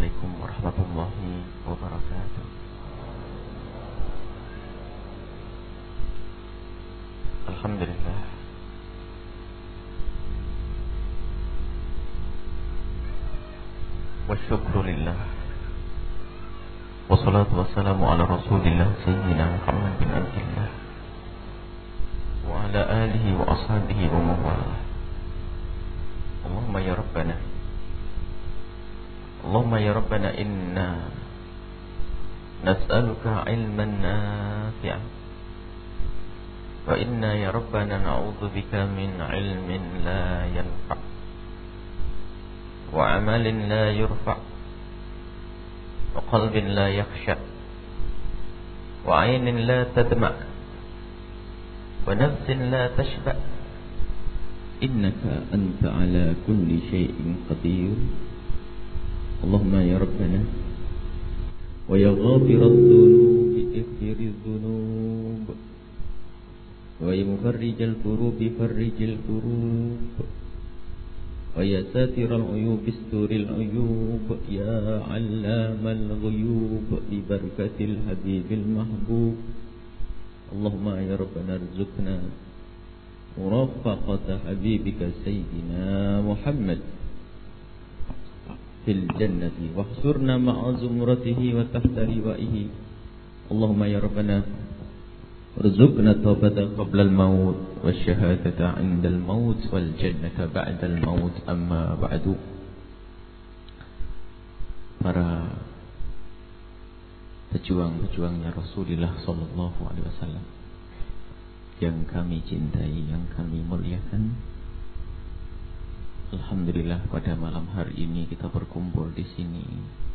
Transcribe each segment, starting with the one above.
عليكم ورحمة الله وبركاته. الحمد لله والشكر لله والصلاة والسلام على رسول الله سيدنا محمد بن عبد الله وعلى آله وأصحابه ومن والاه. اللهم يا ربنا إنا نسألك علما نافعا وإنا يا ربنا نعوذ بك من علم لا ينفع وعمل لا يرفع وقلب لا يخشع وعين لا تدمع ونفس لا تشبع إنك أنت على كل شيء قدير. اللهم يا ربنا ويا غافر الذنوب اغفر الذنوب ويا مفرج الكروب فرج الكروب ويا ساتر العيوب استر العيوب يا علام الغيوب ببركة الحبيب المحبوب. اللهم يا ربنا ارزقنا مرافقة حبيبك سيدنا محمد في الجنة واحشرنا مع زمرته وتحت لوائه. اللهم يا ربنا ارزقنا التوبة قبل الموت والشهادة عند الموت والجنة بعد الموت. أما بعد. Para pejuang-pejuangnya Rasulullah sallallahu alaihi wasallam yang kami cintai, yang kami muliakan, alhamdulillah pada malam hari ini kita berkumpul di sini,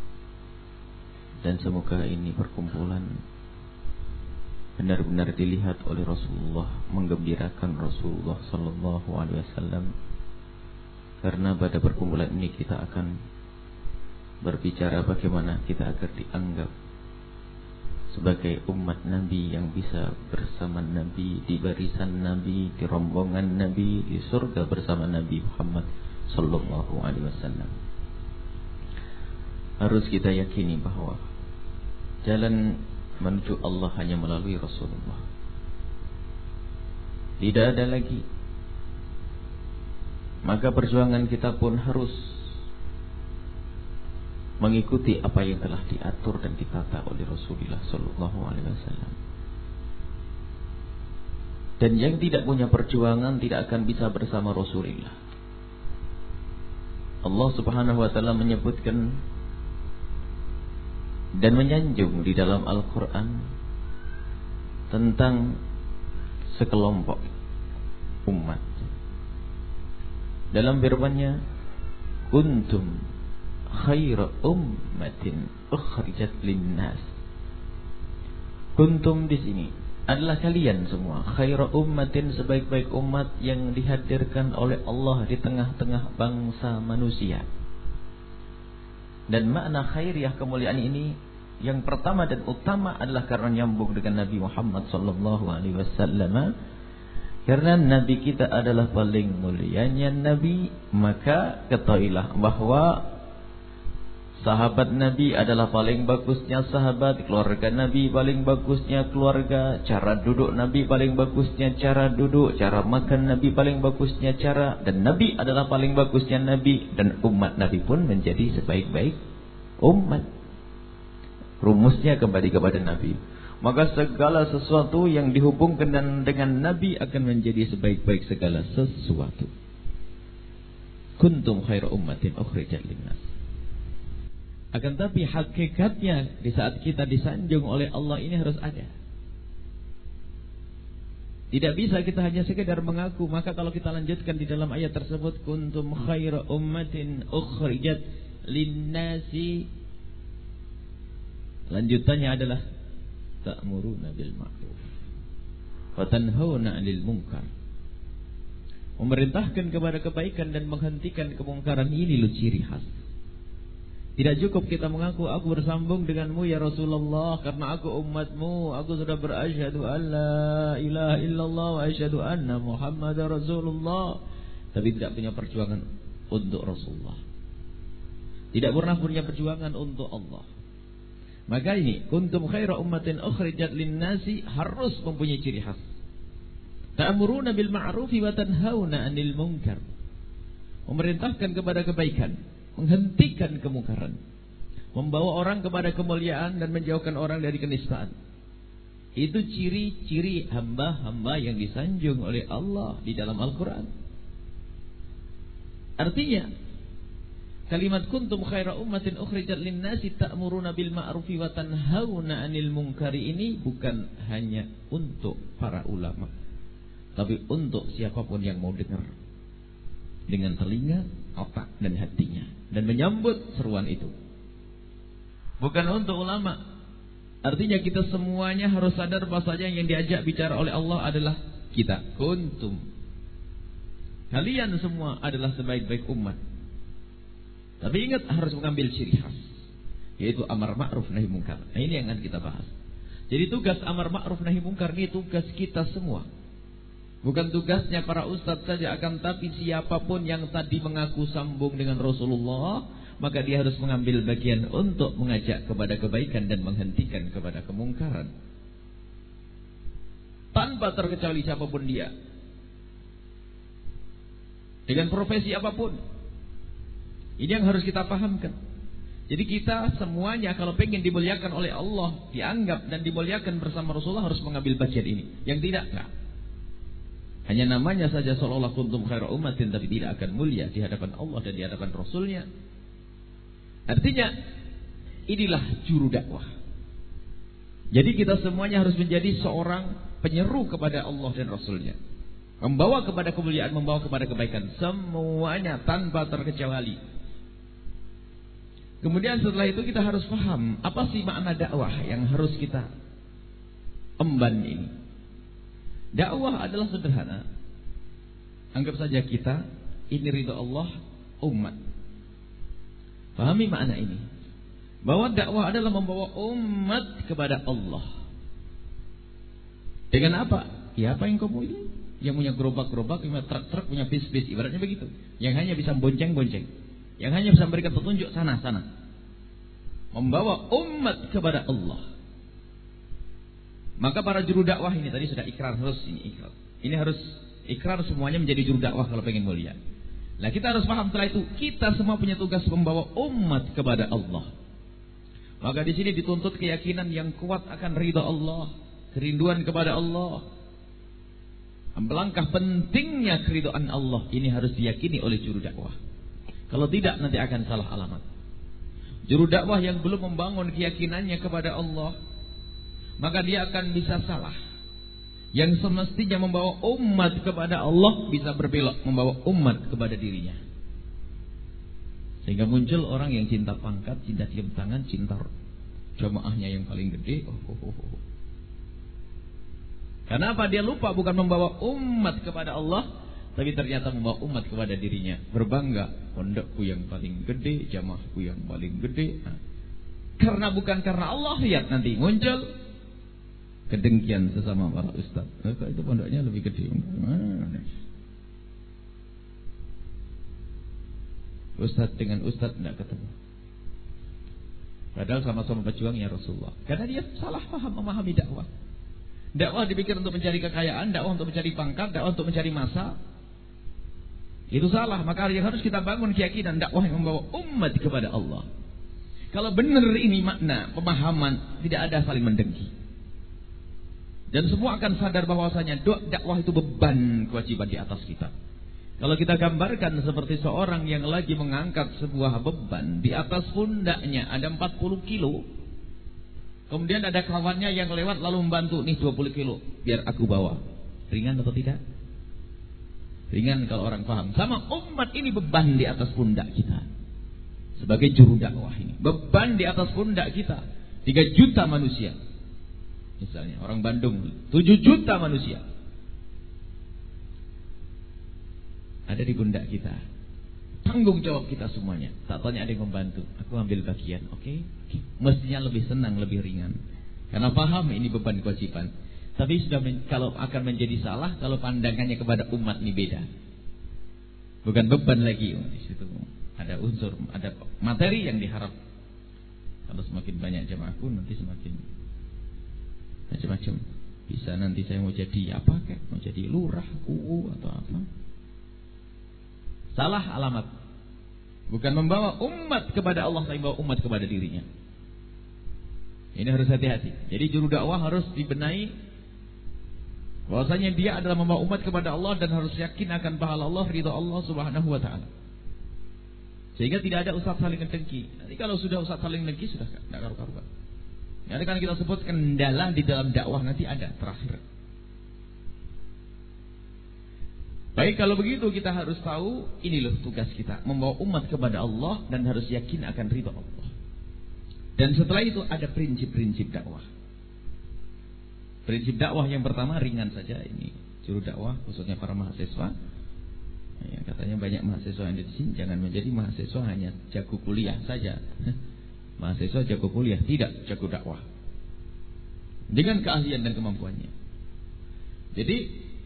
dan semoga ini perkumpulan benar-benar dilihat oleh Rasulullah, menggembirakan Rasulullah sallallahu alaihi wasallam. Karena pada perkumpulan ini kita akan berbicara bagaimana kita agar dianggap sebagai umat Nabi yang bisa bersama Nabi, di barisan Nabi, di rombongan Nabi, di surga bersama Nabi Muhammad sallallahu alaihi wasallam. Harus kita yakini bahwa jalan menuju Allah hanya melalui Rasulullah. Tidak ada lagi. Maka perjuangan kita pun harus mengikuti apa yang telah diatur dan ditata oleh Rasulullah sallallahu alaihi wasallam. Dan yang tidak punya perjuangan tidak akan bisa bersama Rasulullah. Allah Subhanahu wa taala menyebutkan dan menyanjung di dalam Al-Quran tentang sekelompok umat. Dalam firman-Nya, kuntum khaira ummatin ukhrijat linnas. Kuntum di sini adalah kalian semua, khaira ummatin, sebaik-baik umat yang dihadirkan oleh Allah di tengah-tengah bangsa manusia. Dan makna khairiyah, kemuliaan ini yang pertama dan utama adalah karena nyambung dengan Nabi Muhammad sallallahu alaihi wasallam. Karena Nabi kita adalah paling mulianya Nabi, maka ketahuilah bahwa sahabat Nabi adalah paling bagusnya sahabat, keluarga Nabi paling bagusnya keluarga, cara duduk Nabi paling bagusnya cara duduk, cara makan Nabi paling bagusnya cara, dan Nabi adalah paling bagusnya Nabi, dan umat Nabi pun menjadi sebaik-baik umat. Rumusnya kembali kepada Nabi. Maka segala sesuatu yang dihubungkan dengan Nabi akan menjadi sebaik-baik segala sesuatu. Kuntum khairu ummatin ukhrijat linnas. Akan tapi hakikatnya di saat kita disanjung oleh Allah ini harus ada. Tidak bisa kita hanya sekedar mengaku. Maka kalau kita lanjutkan di dalam ayat tersebut, kuntum khairu ummatin ukhrijat linnasi, lanjutannya adalah ta'muruna bil ma'ruf wa tanhauna 'anil munkar. Memerintahkan kepada kebaikan dan menghentikan kemungkaran, ini loh ciri khas. Tidak cukup kita mengaku aku bersambung denganmu ya Rasulullah karena aku umatmu, aku sudah berasyhadu alla ilaha illallah wa asyhadu anna Muhammadar Rasulullah, tapi tidak punya perjuangan untuk Rasulullah. Tidak pernah punya perjuangan untuk Allah. Maka ini kuntum khaira ummatin ukhrijat lin-nasi harus mempunyai ciri khas. Ta'muruna bil ma'rufi wa tanhauna 'anil munkar. Memerintahkan kepada kebaikan, menghentikan kemungkaran, membawa orang kepada kemuliaan dan menjauhkan orang dari kenistaan. Itu ciri-ciri hamba-hamba yang disanjung oleh Allah di dalam Al-Quran. Artinya kalimat kuntum khaira ummatin ukhrijat lin-nasi ta'muruna bil ma'rufi wa tanhauna 'anil munkari ini bukan hanya untuk para ulama, tapi untuk siapapun yang mau dengar dengan telinga, otak dan hatinya dan menyambut seruan itu. Bukan untuk ulama. Artinya kita semuanya harus sadar bahwasanya yang diajak bicara oleh Allah adalah kita. Kuntum. Kalian semua adalah sebaik-baik umat. Tapi ingat harus mengambil ciri khas, yaitu amar ma'ruf nahi munkar. Nah, ini yang akan kita bahas. Jadi tugas amar ma'ruf nahi munkar ini tugas kita semua. Bukan tugasnya para ustadz saja, akan tapi siapapun yang tadi mengaku sambung dengan Rasulullah, maka dia harus mengambil bagian untuk mengajak kepada kebaikan dan menghentikan kepada kemungkaran. Tanpa terkecuali siapapun dia. Dengan profesi apapun. Ini yang harus kita pahamkan. Jadi kita semuanya kalau pengen dimuliakan oleh Allah, dianggap dan dimuliakan bersama Rasulullah, harus mengambil bagian ini. Yang tidak, enggak. Hanya namanya saja seolah-olah kuntum khaira ummatin, tapi tidak akan mulia di hadapan Allah dan di hadapan Rasulnya. Artinya inilah juru dakwah. Jadi kita semuanya harus menjadi seorang penyeru kepada Allah dan Rasulnya, membawa kepada kemuliaan, membawa kepada kebaikan, semuanya tanpa terkecuali. Kemudian setelah itu kita harus paham apa sih makna dakwah yang harus kita emban ini. Dakwah adalah sederhana. Anggap saja kita ini ridha Allah umat. Pahami makna ini, bahwa dakwah adalah membawa umat kepada Allah. Dengan apa? Ya apa yang kau punya? Yang punya gerobak-gerobak, punya truk-truk, punya bis-bis, ibaratnya begitu. Yang hanya bisa bonceng-bonceng, yang hanya bisa memberikan petunjuk sana-sana. Membawa umat kepada Allah. Maka para juru dakwah ini tadi sudah ikrar, harus ini ikrar. Ini harus ikrar semuanya menjadi juru dakwah kalau pengen mulia. Nah kita harus paham setelah itu kita semua punya tugas membawa umat kepada Allah. Maka di sini dituntut keyakinan yang kuat akan ridha Allah, kerinduan kepada Allah. Melangkah pentingnya keridhaan Allah ini harus diyakini oleh juru dakwah. Kalau tidak nanti akan salah alamat. Juru dakwah yang belum membangun keyakinannya kepada Allah, maka dia akan bisa salah. Yang semestinya membawa umat kepada Allah bisa berbelok membawa umat kepada dirinya. Sehingga muncul orang yang cinta pangkat, cinta cium tangan, cinta jamaahnya yang paling gede. Karena apa? Dia lupa bukan membawa umat kepada Allah, tapi ternyata membawa umat kepada dirinya. Berbangga, pondokku yang paling gede, jamaahku yang paling gede. Karena bukan karena Allah, lihat nanti muncul kedengkian sesama para ustaz. Itu pondoknya lebih gede. Ustaz dengan ustaz tidak ketemu. Padahal sama-sama berjuang ya Rasulullah. Karena dia salah paham memahami dakwah. Dakwah dipikir untuk mencari kekayaan, dakwah untuk mencari pangkat, dakwah untuk mencari masa. Itu salah. Maka yang harus kita bangun keyakinan dakwah yang membawa umat kepada Allah. Kalau benar ini makna pemahaman, tidak ada saling mendengki. Dan semua akan sadar bahwasanya dakwah itu beban kewajiban di atas kita. Kalau kita gambarkan seperti seorang yang lagi mengangkat sebuah beban, di atas pundaknya ada 40 kilo. Kemudian ada kawannya yang lewat lalu membantu, nih 20 kilo, biar aku bawa. Ringan atau tidak? Ringan kalau orang paham. Sama umat ini beban di atas pundak kita. Sebagai juru dakwah ini, beban di atas pundak kita. 3 juta manusia. Misalnya orang Bandung 7 juta manusia ada di pundak kita. Tanggung jawab kita semuanya. Tak tanya ada yang membantu, aku ambil bagian. Oke. Mestinya lebih senang, lebih ringan. Karena paham ini beban kewajiban. Tapi sudah kalau akan menjadi salah kalau pandangannya kepada umat ini beda. Bukan beban lagi di situ. Ada unsur, ada materi yang diharap. Kalau semakin banyak jamaah pun nanti semakin macam-macam. Bisa nanti saya mau jadi apa kayak, mau jadi lurah, UU atau apa. Salah alamat. Bukan membawa umat kepada Allah, tapi membawa umat kepada dirinya. Ini harus hati-hati. Jadi juru dakwah harus dibenahi bahwasanya dia adalah membawa umat kepada Allah dan harus yakin akan pahala Allah, ridha Allah Subhanahu wa taala. Sehingga tidak ada ustaz saling ngedengki. Nanti kalau sudah ustaz saling ngedengki sudah tidak karu-karuan. Nanti kan kita sebut kendala di dalam dakwah nanti ada terakhir. Baik, kalau begitu kita harus tahu ini loh tugas kita, membawa umat kepada Allah dan harus yakin akan ridha Allah. Dan setelah itu ada prinsip-prinsip dakwah. Prinsip dakwah yang pertama ringan saja, ini juru dakwah khususnya para mahasiswa. Ya, katanya banyak mahasiswa yang di sini, jangan menjadi mahasiswa hanya jago kuliah saja. Mahasiswa jago kuliah, tidak jago dakwah. Dengan keahlian dan kemampuannya. Jadi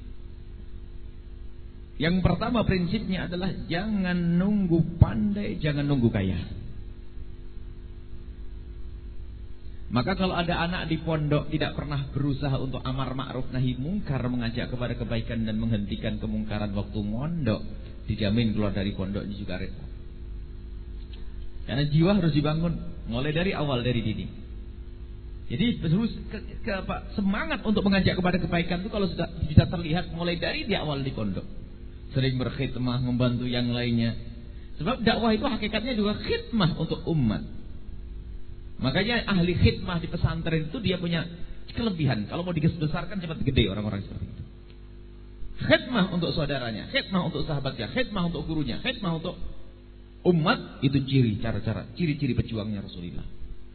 yang pertama prinsipnya adalah jangan nunggu pandai, jangan nunggu kaya. Maka kalau ada anak di pondok tidak pernah berusaha untuk amar ma'ruf nahi mungkar, mengajak kepada kebaikan dan menghentikan kemungkaran waktu mondok, dijamin keluar dari pondok ini juga repot. Karena jiwa harus dibangun mulai dari awal, dari dini. Jadi semangat untuk mengajak kepada kebaikan itu kalau sudah bisa terlihat mulai dari di awal di pondok. Sering berkhidmah, membantu yang lainnya. Sebab dakwah itu hakikatnya juga khidmah untuk umat. Makanya ahli khidmah di pesantren itu dia punya kelebihan. Kalau mau dibesarkan cepat gede orang-orang seperti itu. Khidmah untuk saudaranya, khidmah untuk sahabatnya, khidmah untuk gurunya, khidmah untuk umat. Itu ciri-ciri pejuangnya Rasulullah.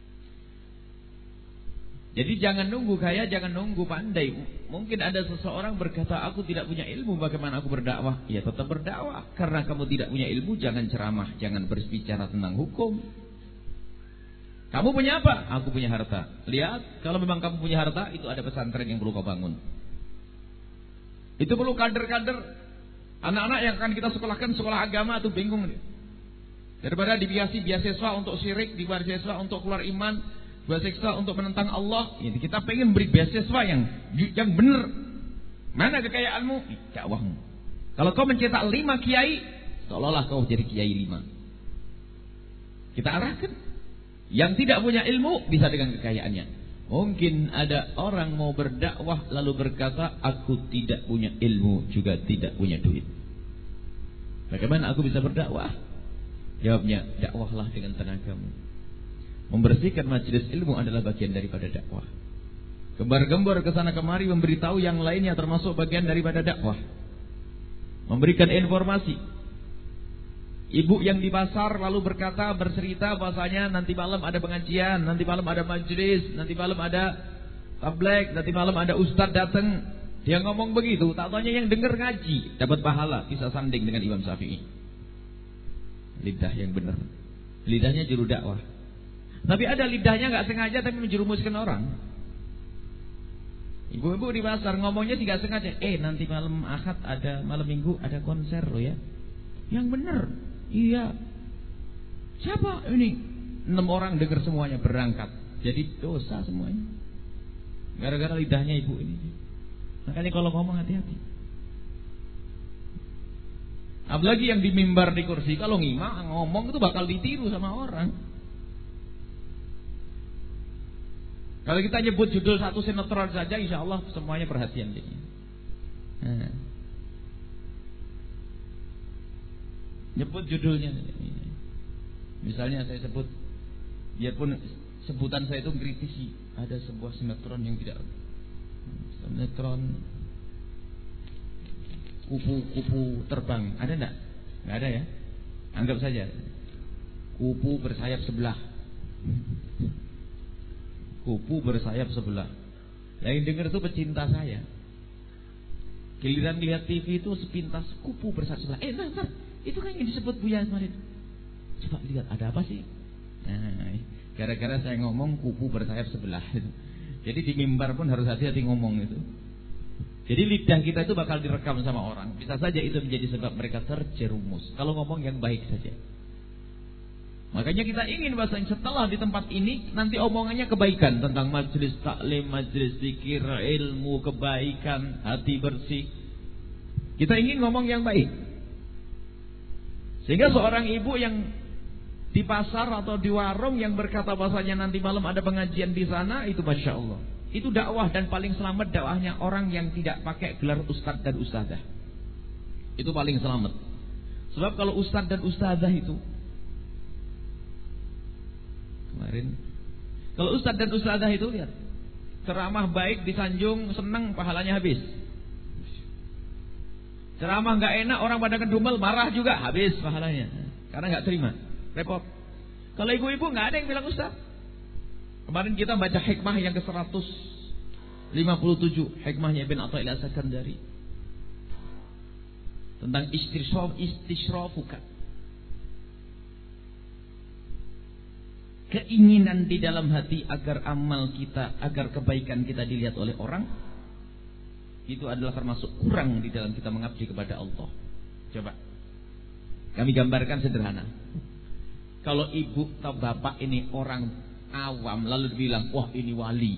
Jadi jangan nunggu kaya, jangan nunggu pandai. Mungkin ada seseorang berkata, aku tidak punya ilmu, bagaimana aku berdakwah? Ya tetap berdakwah. Karena kamu tidak punya ilmu, jangan ceramah, jangan berbicara tentang hukum. Kamu punya apa? Aku punya harta. Lihat, kalau memang kamu punya harta, itu ada pesantren yang perlu kau bangun. Itu perlu kader-kader. Anak-anak yang akan kita sekolahkan sekolah agama itu bingung. Daripada dibiasi beasiswa untuk syirik, beasiswa untuk keluar iman, beasiswa untuk menentang Allah. Jadi kita pengen beri beasiswa yang benar. Mana kekayaanmu? Dakwahmu. Kalau kau mencetak 5 kiai, seolah-olah kau jadi kiai 5. Kita arahkan. Yang tidak punya ilmu bisa dengan kekayaannya. Mungkin ada orang mau berdakwah lalu berkata, aku tidak punya ilmu juga tidak punya duit. Bagaimana aku bisa berdakwah? Jawabnya, dakwahlah dengan tenagamu. Membersihkan majelis ilmu adalah bagian daripada dakwah. Gembar-gembor ke sana kemari memberitahu yang lainnya termasuk bagian daripada dakwah. Memberikan informasi. Ibu yang di pasar lalu bercerita bahasanya nanti malam ada pengajian, nanti malam ada majelis, nanti malam ada tablek, nanti malam ada ustadz datang. Dia ngomong begitu, tak taunya yang dengar ngaji, dapat pahala, bisa sanding dengan Imam Syafi'i. Lidah yang benar. Lidahnya juru dakwah. Tapi ada lidahnya nggak sengaja tapi menjerumuskan orang. Ibu-ibu di pasar ngomongnya tidak sengaja. Nanti malam Ahad ada, malam Minggu ada konser loh ya. Yang benar. Iya. Siapa ini? 6 orang dengar semuanya berangkat. Jadi dosa semuanya. Gara-gara lidahnya ibu ini. Makanya kalau ngomong hati-hati. Apalagi yang di mimbar di kursi, kalau ngomong itu bakal ditiru sama orang. Kalau kita nyebut judul satu sinetron saja, insya Allah semuanya perhatian dia. Nyebut judulnya. Misalnya saya sebut, biarpun sebutan saya itu kritisi, ada sebuah sinetron yang tidak, sinetron kupu-kupu terbang, ada enggak? Enggak ada ya. Anggap saja kupu bersayap sebelah. Kupu bersayap sebelah. Yang dengar itu pecinta saya. Giliran lihat TV itu sepintas kupu bersayap sebelah. Ntar, itu kan yang disebut Buya kemarin. Coba lihat ada apa sih? Nah, gara-gara saya ngomong kupu bersayap sebelah. Jadi di mimbar pun harus hati-hati ngomong itu. Jadi lidah kita itu bakal direkam sama orang. Bisa saja itu menjadi sebab mereka terjerumus. Kalau ngomong yang baik saja. Makanya kita ingin bahasanya setelah di tempat ini nanti omongannya kebaikan tentang majelis taklim, majelis zikir, ilmu, kebaikan, hati bersih. Kita ingin ngomong yang baik. Sehingga seorang ibu yang di pasar atau di warung yang berkata bahasanya nanti malam ada pengajian di sana, itu Masya Allah. Itu dakwah, dan paling selamat dakwahnya orang yang tidak pakai gelar ustadz dan ustadzah. Itu paling selamat. Sebab kalau ustadz dan ustadzah itu kemarin, kalau ustadz dan ustadzah itu lihat, ceramah baik disanjung, senang, pahalanya habis. Ceramah nggak enak, orang pada kedumel, marah juga, habis pahalanya. Karena nggak terima, repot. Kalau ibu-ibu nggak ada yang bilang ustaz. Kemarin kita baca hikmah yang ke-157, hikmahnya Ibn Athaillah As-Sakandari, tentang istishrafuka. Keinginan di dalam hati agar amal kita, agar kebaikan kita dilihat oleh orang, itu adalah termasuk kurang di dalam kita mengabdi kepada Allah. Coba kami gambarkan sederhana. Kalau ibu atau bapak ini orang awam lalu dibilang, wah ini wali,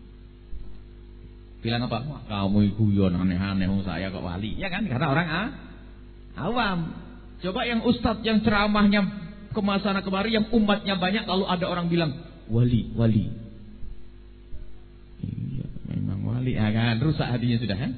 bilang apa? Wah, kamu guyon aneh-aneh, saya kok wali, ya kan? Karena orang awam. Coba yang ustadz yang ceramahnya kemasana kemari, yang umatnya banyak, lalu ada orang bilang wali. Iya, memang wali, ya kan? Rusak hatinya sudah, kan?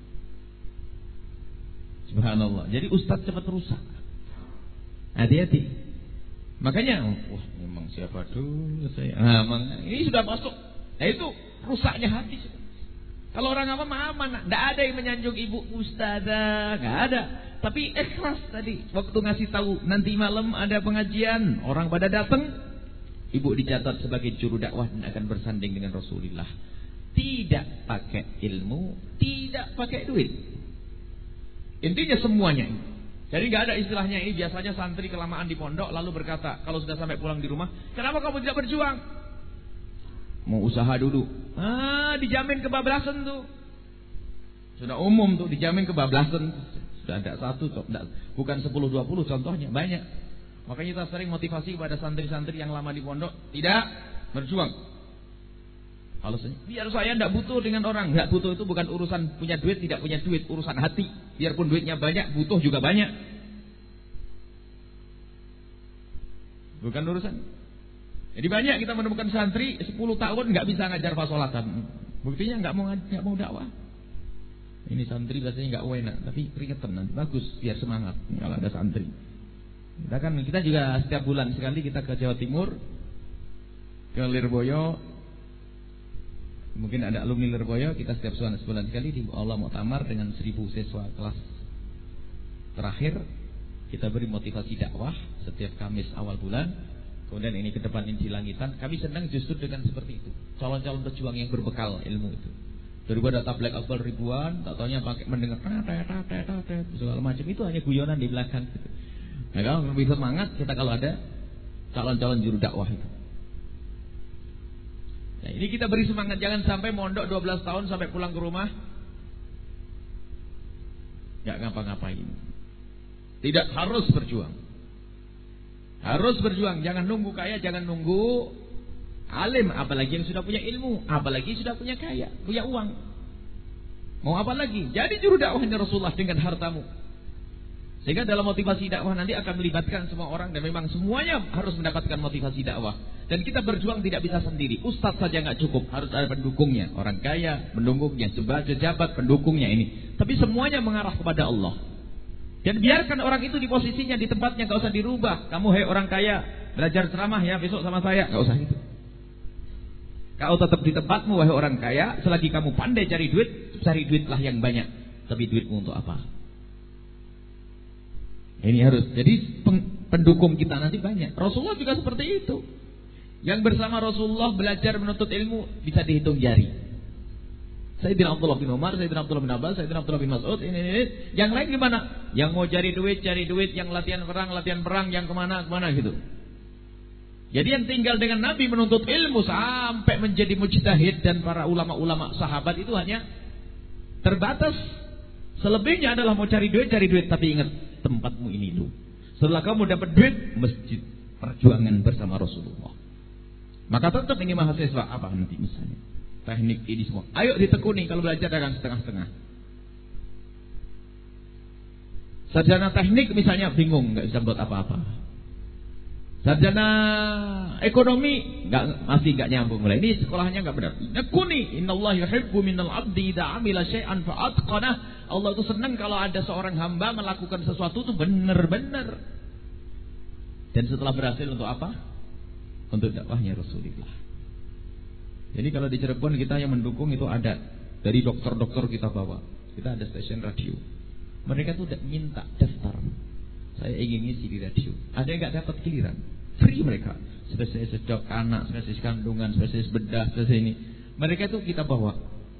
Subhanallah. Jadi ustadz cepat rusak. Hati-hati. Makanya, wah memang siapa dulu saya. Ini sudah masuk. Nah itu rusaknya hati. Kalau orang aman, tidak ada yang menyanjung ibu ustazah, nggak ada. Tapi ikhlas tadi, waktu ngasih tahu nanti malam ada pengajian, orang pada datang, ibu dicatat sebagai juru dakwah dan akan bersanding dengan Rasulullah. Tidak pakai ilmu, tidak pakai duit. Intinya semuanya ini. Jadi nggak ada istilahnya ini. Biasanya santri kelamaan di pondok lalu berkata, kalau sudah sampai pulang di rumah, kenapa kamu tidak berjuang? Mau usaha dulu. Dijamin kebablasan tuh. Sudah umum tuh, dijamin kebablasan. Sudah ada satu, bukan 10-20 contohnya, banyak. Makanya kita sering motivasi kepada santri-santri yang lama di pondok, tidak berjuang. Alasannya, biar saya tidak butuh dengan orang. Tidak butuh itu bukan urusan punya duit, tidak punya duit, urusan hati. Biarpun duitnya banyak, butuh juga banyak. Bukan urusan. Jadi banyak kita menemukan santri 10 tahun nggak bisa ngajar fasolatan. Buktinya nggak mau dakwah. Ini santri biasanya nggak enak, tapi keringetan nanti bagus biar semangat kalau ada santri. Kita juga setiap bulan sekali kita ke Jawa Timur, ke Lirboyo. Mungkin ada alumni Lirboyo, kita setiap sebulan sekali di Allah Muktamar dengan 1000 siswa kelas terakhir. Kita beri motivasi dakwah setiap Kamis awal bulan. Kemudian ini ke depan ini Langitan. Kami senang justru dengan seperti itu. Calon-calon pejuang yang berbekal ilmu itu. Daripada tabligh akbar ribuan, tak taunya pakai mendengar segala macam, itu hanya guyonan di belakang gitu. Nah, kalau lebih semangat kita kalau ada calon-calon juru dakwah itu. Nah, ini kita beri semangat, jangan sampai mondok 12 tahun sampai pulang ke rumah nggak ngapa-ngapain. Tidak, harus berjuang. Harus berjuang, jangan nunggu kaya, jangan nunggu alim, apalagi yang sudah punya ilmu, apalagi sudah punya kaya, punya uang. Mau apa lagi? Jadi juru dakwahnya Rasulullah dengan hartamu. Sehingga dalam motivasi dakwah nanti akan melibatkan semua orang, dan memang semuanya harus mendapatkan motivasi dakwah. Dan kita berjuang tidak bisa sendiri. Ustadz saja nggak cukup, harus ada pendukungnya. Orang kaya, pendukungnya, pejabat, pendukungnya ini. Tapi semuanya mengarah kepada Allah. Dan biarkan orang itu di posisinya, di tempatnya, nggak usah dirubah. Kamu orang kaya, belajar ceramah ya besok sama saya, nggak usah itu. Kau tetap di tempatmu wahai orang kaya. Selagi kamu pandai cari duitlah yang banyak. Tapi duitmu untuk apa? Ini harus. Jadi pendukung kita nanti banyak. Rasulullah juga seperti itu. Yang bersama Rasulullah belajar menuntut ilmu bisa dihitung jari. Sayyidina Abdullah bin Umar, Sayyidina Abdullah bin Abbas, Sayyidina Abdullah bin Mas'ud, ini. Yang lain gimana? Yang mau cari duit, yang latihan perang, yang kemana gitu. Jadi yang tinggal dengan Nabi menuntut ilmu sampai menjadi mujtahid, dan para ulama-ulama sahabat itu hanya terbatas. Selebihnya adalah mau cari duit, tapi ingat tempatmu ini dulu. Setelah kamu dapat duit, masjid. perjuangan bersama Rasulullah. Maka tetap ini mahasiswa apa nanti misalnya teknik ini semua, ayo ditekuni. Kalau belajar jangan setengah-setengah. Sarjana teknik misalnya bingung, nggak bisa buat apa-apa. Sarjana ekonomi masih nggak nyambung. Mulai ini sekolahnya nggak benar. Tekuni, innallaha yuhibbu minal abdi idza amila syai'an fa'atqanah. Allah itu senang kalau ada seorang hamba melakukan sesuatu itu benar-benar. Dan setelah berhasil untuk apa? Untuk dakwahnya Rasulullah. Jadi kalau di Cirebon kita yang mendukung itu ada dari dokter-dokter kita bawa. Kita ada stasiun radio. Mereka tuh minta daftar. Saya ingin ngisi di radio. Ada yang nggak dapat giliran, free mereka. Spesialis dok anak, spesialis kandungan, spesialis bedah, spesialis ini. Mereka itu kita bawa.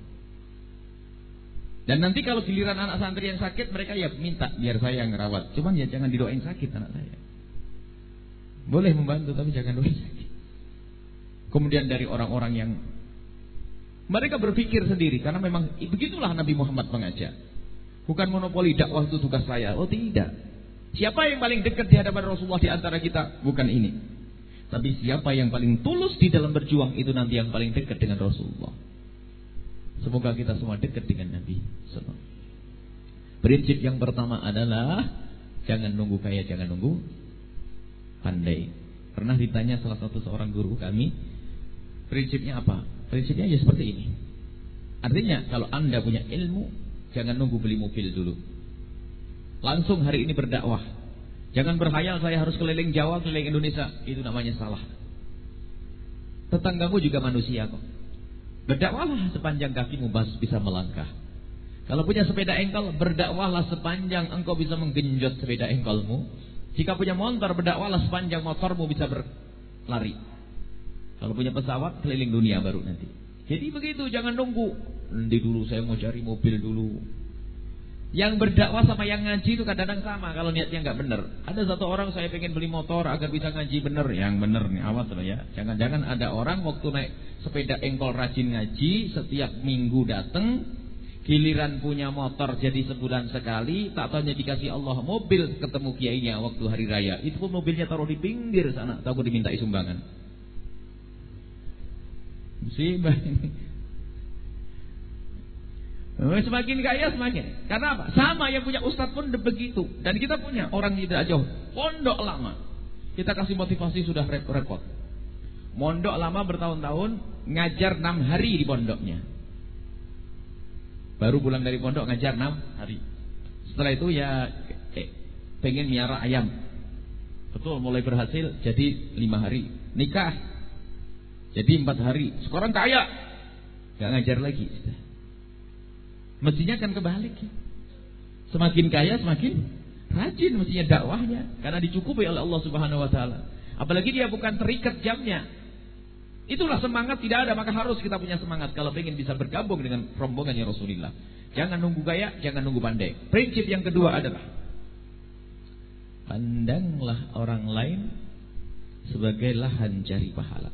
Dan nanti kalau giliran anak santri yang sakit, mereka ya minta biar saya yang ngerawat. Cuman ya jangan didoain sakit anak saya. Boleh membantu tapi jangan doain sakit. Kemudian dari orang-orang yang mereka berpikir sendiri, karena memang begitulah Nabi Muhammad mengajar. Bukan monopoli dakwah itu tugas saya. Oh tidak. Siapa yang paling dekat di hadapan Rasulullah di antara kita? Bukan ini. Tapi siapa yang paling tulus di dalam berjuang itu nanti yang paling dekat dengan Rasulullah. Semoga kita semua dekat dengan Nabi SAW. Prinsip yang pertama adalah jangan nunggu kaya, jangan nunggu pandai. Pernah ditanya salah satu seorang guru kami, prinsipnya apa? Prinsipnya ya seperti ini. Artinya kalau Anda punya ilmu, jangan nunggu beli mobil dulu. Langsung hari ini berdakwah. Jangan berhayal saya harus keliling Jawa, keliling Indonesia. Itu namanya salah. Tetanggamu juga manusia kok. Berdakwahlah sepanjang kakimu bisa melangkah. Kalau punya sepeda engkol, berdakwahlah sepanjang engkau bisa menggenjot sepeda engkolmu. Jika punya motor, berdakwahlah sepanjang motormu bisa berlari. Kalau punya pesawat, keliling dunia baru nanti. Jadi begitu, jangan nunggu. Nanti dulu saya mau cari mobil dulu. Yang berdakwah sama yang ngaji itu kadang-kadang sama kalau niatnya nggak benar. Ada satu orang saya pengen beli motor agar bisa ngaji benar. Yang benar nih, awas loh ya. Jangan-jangan ada orang waktu naik sepeda engkol rajin ngaji, setiap minggu datang, giliran punya motor jadi sebulan sekali, tak tanya dikasih Allah mobil, ketemu kiainya waktu hari raya. Itu pun mobilnya taruh di pinggir sana, takut dimintai sumbangan. Musibah ini. Semakin kaya semakin. Karena apa? Sama yang punya ustadz pun begitu. Dan kita punya orang tidak jauh, pondok lama. Kita kasih motivasi sudah repot. Mondok lama bertahun-tahun, ngajar 6 hari di pondoknya. Baru pulang dari pondok ngajar 6 hari. Setelah itu ya pengen miara ayam. Betul, mulai berhasil jadi 5 hari. Nikah jadi 4 hari. Sekarang kaya, gak ngajar lagi. Mestinya kan kebalik ya. Semakin kaya semakin rajin mestinya dakwahnya, karena dicukupi oleh Allah Subhanahu wa taala. Apalagi dia bukan terikat jamnya. Itulah semangat tidak ada, maka harus kita punya semangat kalau ingin bisa bergabung dengan rombongannya Rasulullah. Jangan nunggu kaya, jangan nunggu pandai. Prinsip yang kedua adalah pandanglah orang lain sebagai lahan cari pahala.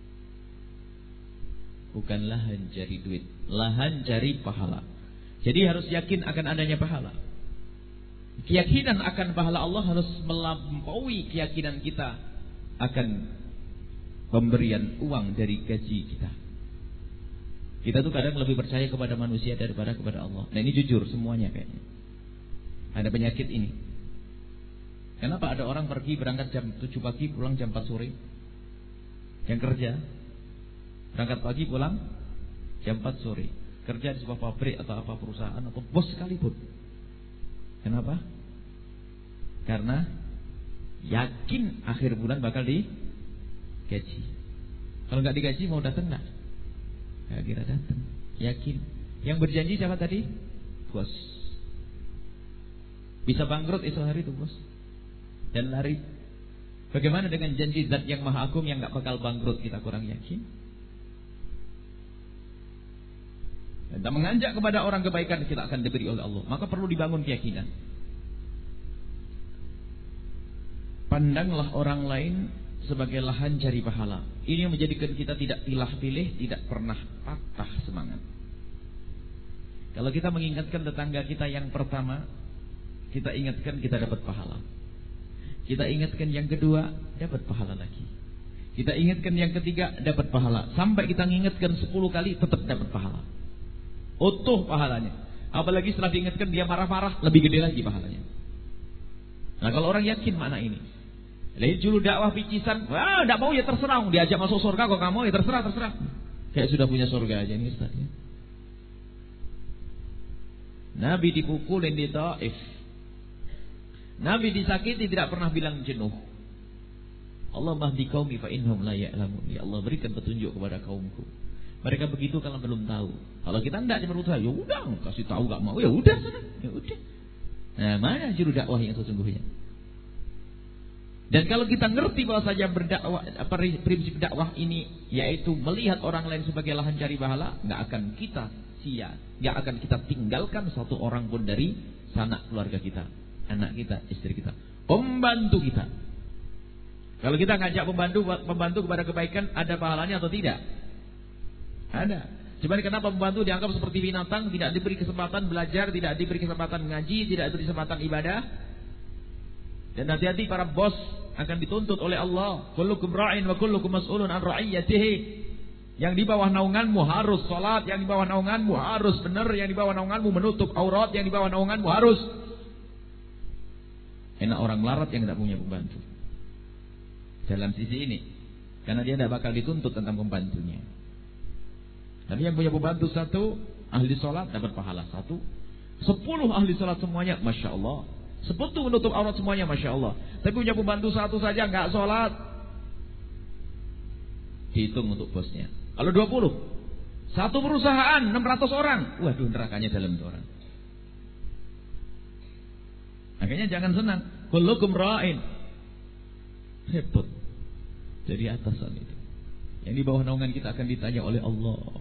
Bukan lahan cari duit, lahan cari pahala. Jadi harus yakin akan adanya pahala. Keyakinan akan pahala Allah harus melampaui keyakinan kita akan pemberian uang dari gaji kita. Kita tuh kadang lebih percaya kepada manusia daripada kepada Allah. Nah ini jujur semuanya kayaknya. Ada penyakit ini. Kenapa ada orang pergi berangkat jam 7 pagi pulang jam 4 sore? Yang kerja berangkat pagi pulang jam 4 sore. Kerja di sebuah pabrik atau apa perusahaan atau bos sekalipun. Kenapa? Karena yakin akhir bulan bakal digaji. Kalau nggak digaji mau datang nggak? Nggak kira datang. Yakin. Yang berjanji siapa tadi? Bos. Bisa bangkrut esok hari itu bos. Dan lari. Bagaimana dengan janji zat yang maha agung yang nggak bakal bangkrut, kita kurang yakin? Dan mengajak kepada orang kebaikan kita akan diberi oleh Allah. Maka perlu dibangun keyakinan. Pandanglah orang lain sebagai lahan cari pahala. Ini yang menjadikan kita tidak pilih-pilih, tidak pernah patah semangat. Kalau kita mengingatkan tetangga kita yang pertama, kita ingatkan kita dapat pahala. Kita ingatkan yang kedua, dapat pahala lagi. Kita ingatkan yang ketiga, dapat pahala. Sampai kita ingatkan 10 kali, tetap dapat pahala. Utuh pahalanya. Apalagi setelah diingatkan dia marah-marah, lebih gede lagi pahalanya. Nah, kalau orang yakin makna ini, lain juru dakwah picisan, wah, tidak mau ya terserah, diajak masuk surga kok kamu ya terserah. Kayak sudah punya surga aja nih Ustaz ya. Nabi dipukulin di Taif. Nabi disakiti tidak pernah bilang jenuh. Allah mahdi qaumi fa innahum la ya'lamun. Ya Allah, berikan petunjuk kepada kaumku. Mereka begitu kalau belum tahu. Kalau kita tidak berusaha, ya udah kasih tahu enggak mau, ya udah. Nah, mana juru dakwah yang sesungguhnya? Dan kalau kita ngerti bahwa saja berdakwah, prinsip dakwah ini yaitu melihat orang lain sebagai lahan cari pahala, enggak akan kita enggak akan kita tinggalkan satu orang pun dari sanak keluarga kita. Anak kita, istri kita, pembantu kita. Kalau kita ngajak pembantu kepada kebaikan, ada pahalanya atau tidak? Ada. Cuman kenapa pembantu dianggap seperti binatang, tidak diberi kesempatan belajar, tidak diberi kesempatan ngaji, tidak diberi kesempatan ibadah? Dan hati-hati para bos akan dituntut oleh Allah. Kullukum ra'in wa kullukum mas'ulun an ra'iyyatihi. Yang di bawah naunganmu harus salat, yang di bawah naunganmu harus benar, yang di bawah naunganmu menutup aurat, yang di bawah naunganmu harus. Enak orang melarat yang tidak punya pembantu. Dalam sisi ini, karena dia tidak bakal dituntut tentang pembantunya. Tapi yang punya pembantu satu, ahli sholat dapat pahala satu. 10 ahli sholat semuanya, Masya Allah. 10 menutup aurat semuanya, Masya Allah. Tapi punya pembantu satu saja nggak sholat, dihitung untuk bosnya. Kalau 20, satu perusahaan 600 orang, waduh nerakanya dalam itu orang. Makanya jangan senang. Kullukum ra'in. Repot. Jadi atasan itu. Yang di bawah naungan kita akan ditanya oleh Allah.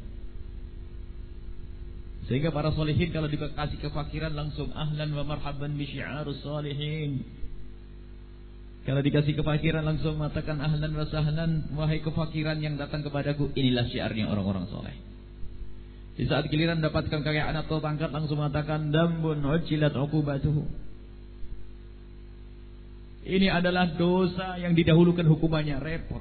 Sehingga para solihin kalau dikasih kefakiran langsung ahlan wa marhaban bi syi'arus solihin. Kalau dikasih kefakiran langsung mengatakan ahlan wa sahlan, wahai kefakiran yang datang kepadaku, inilah syiarnya orang-orang soleh. Di saat giliran mendapatkan kekayaan atau pangkat langsung mengatakan dambun ujilat uqubatuhu. Ini adalah dosa yang didahulukan hukumannya, repot.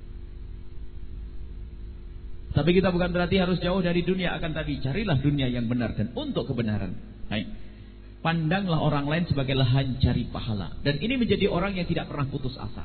Tapi kita bukan berarti harus jauh dari dunia, akan tapi carilah dunia yang benar dan untuk kebenaran. Baik. Pandanglah orang lain sebagai lahan cari pahala. Dan ini menjadi orang yang tidak pernah putus asa.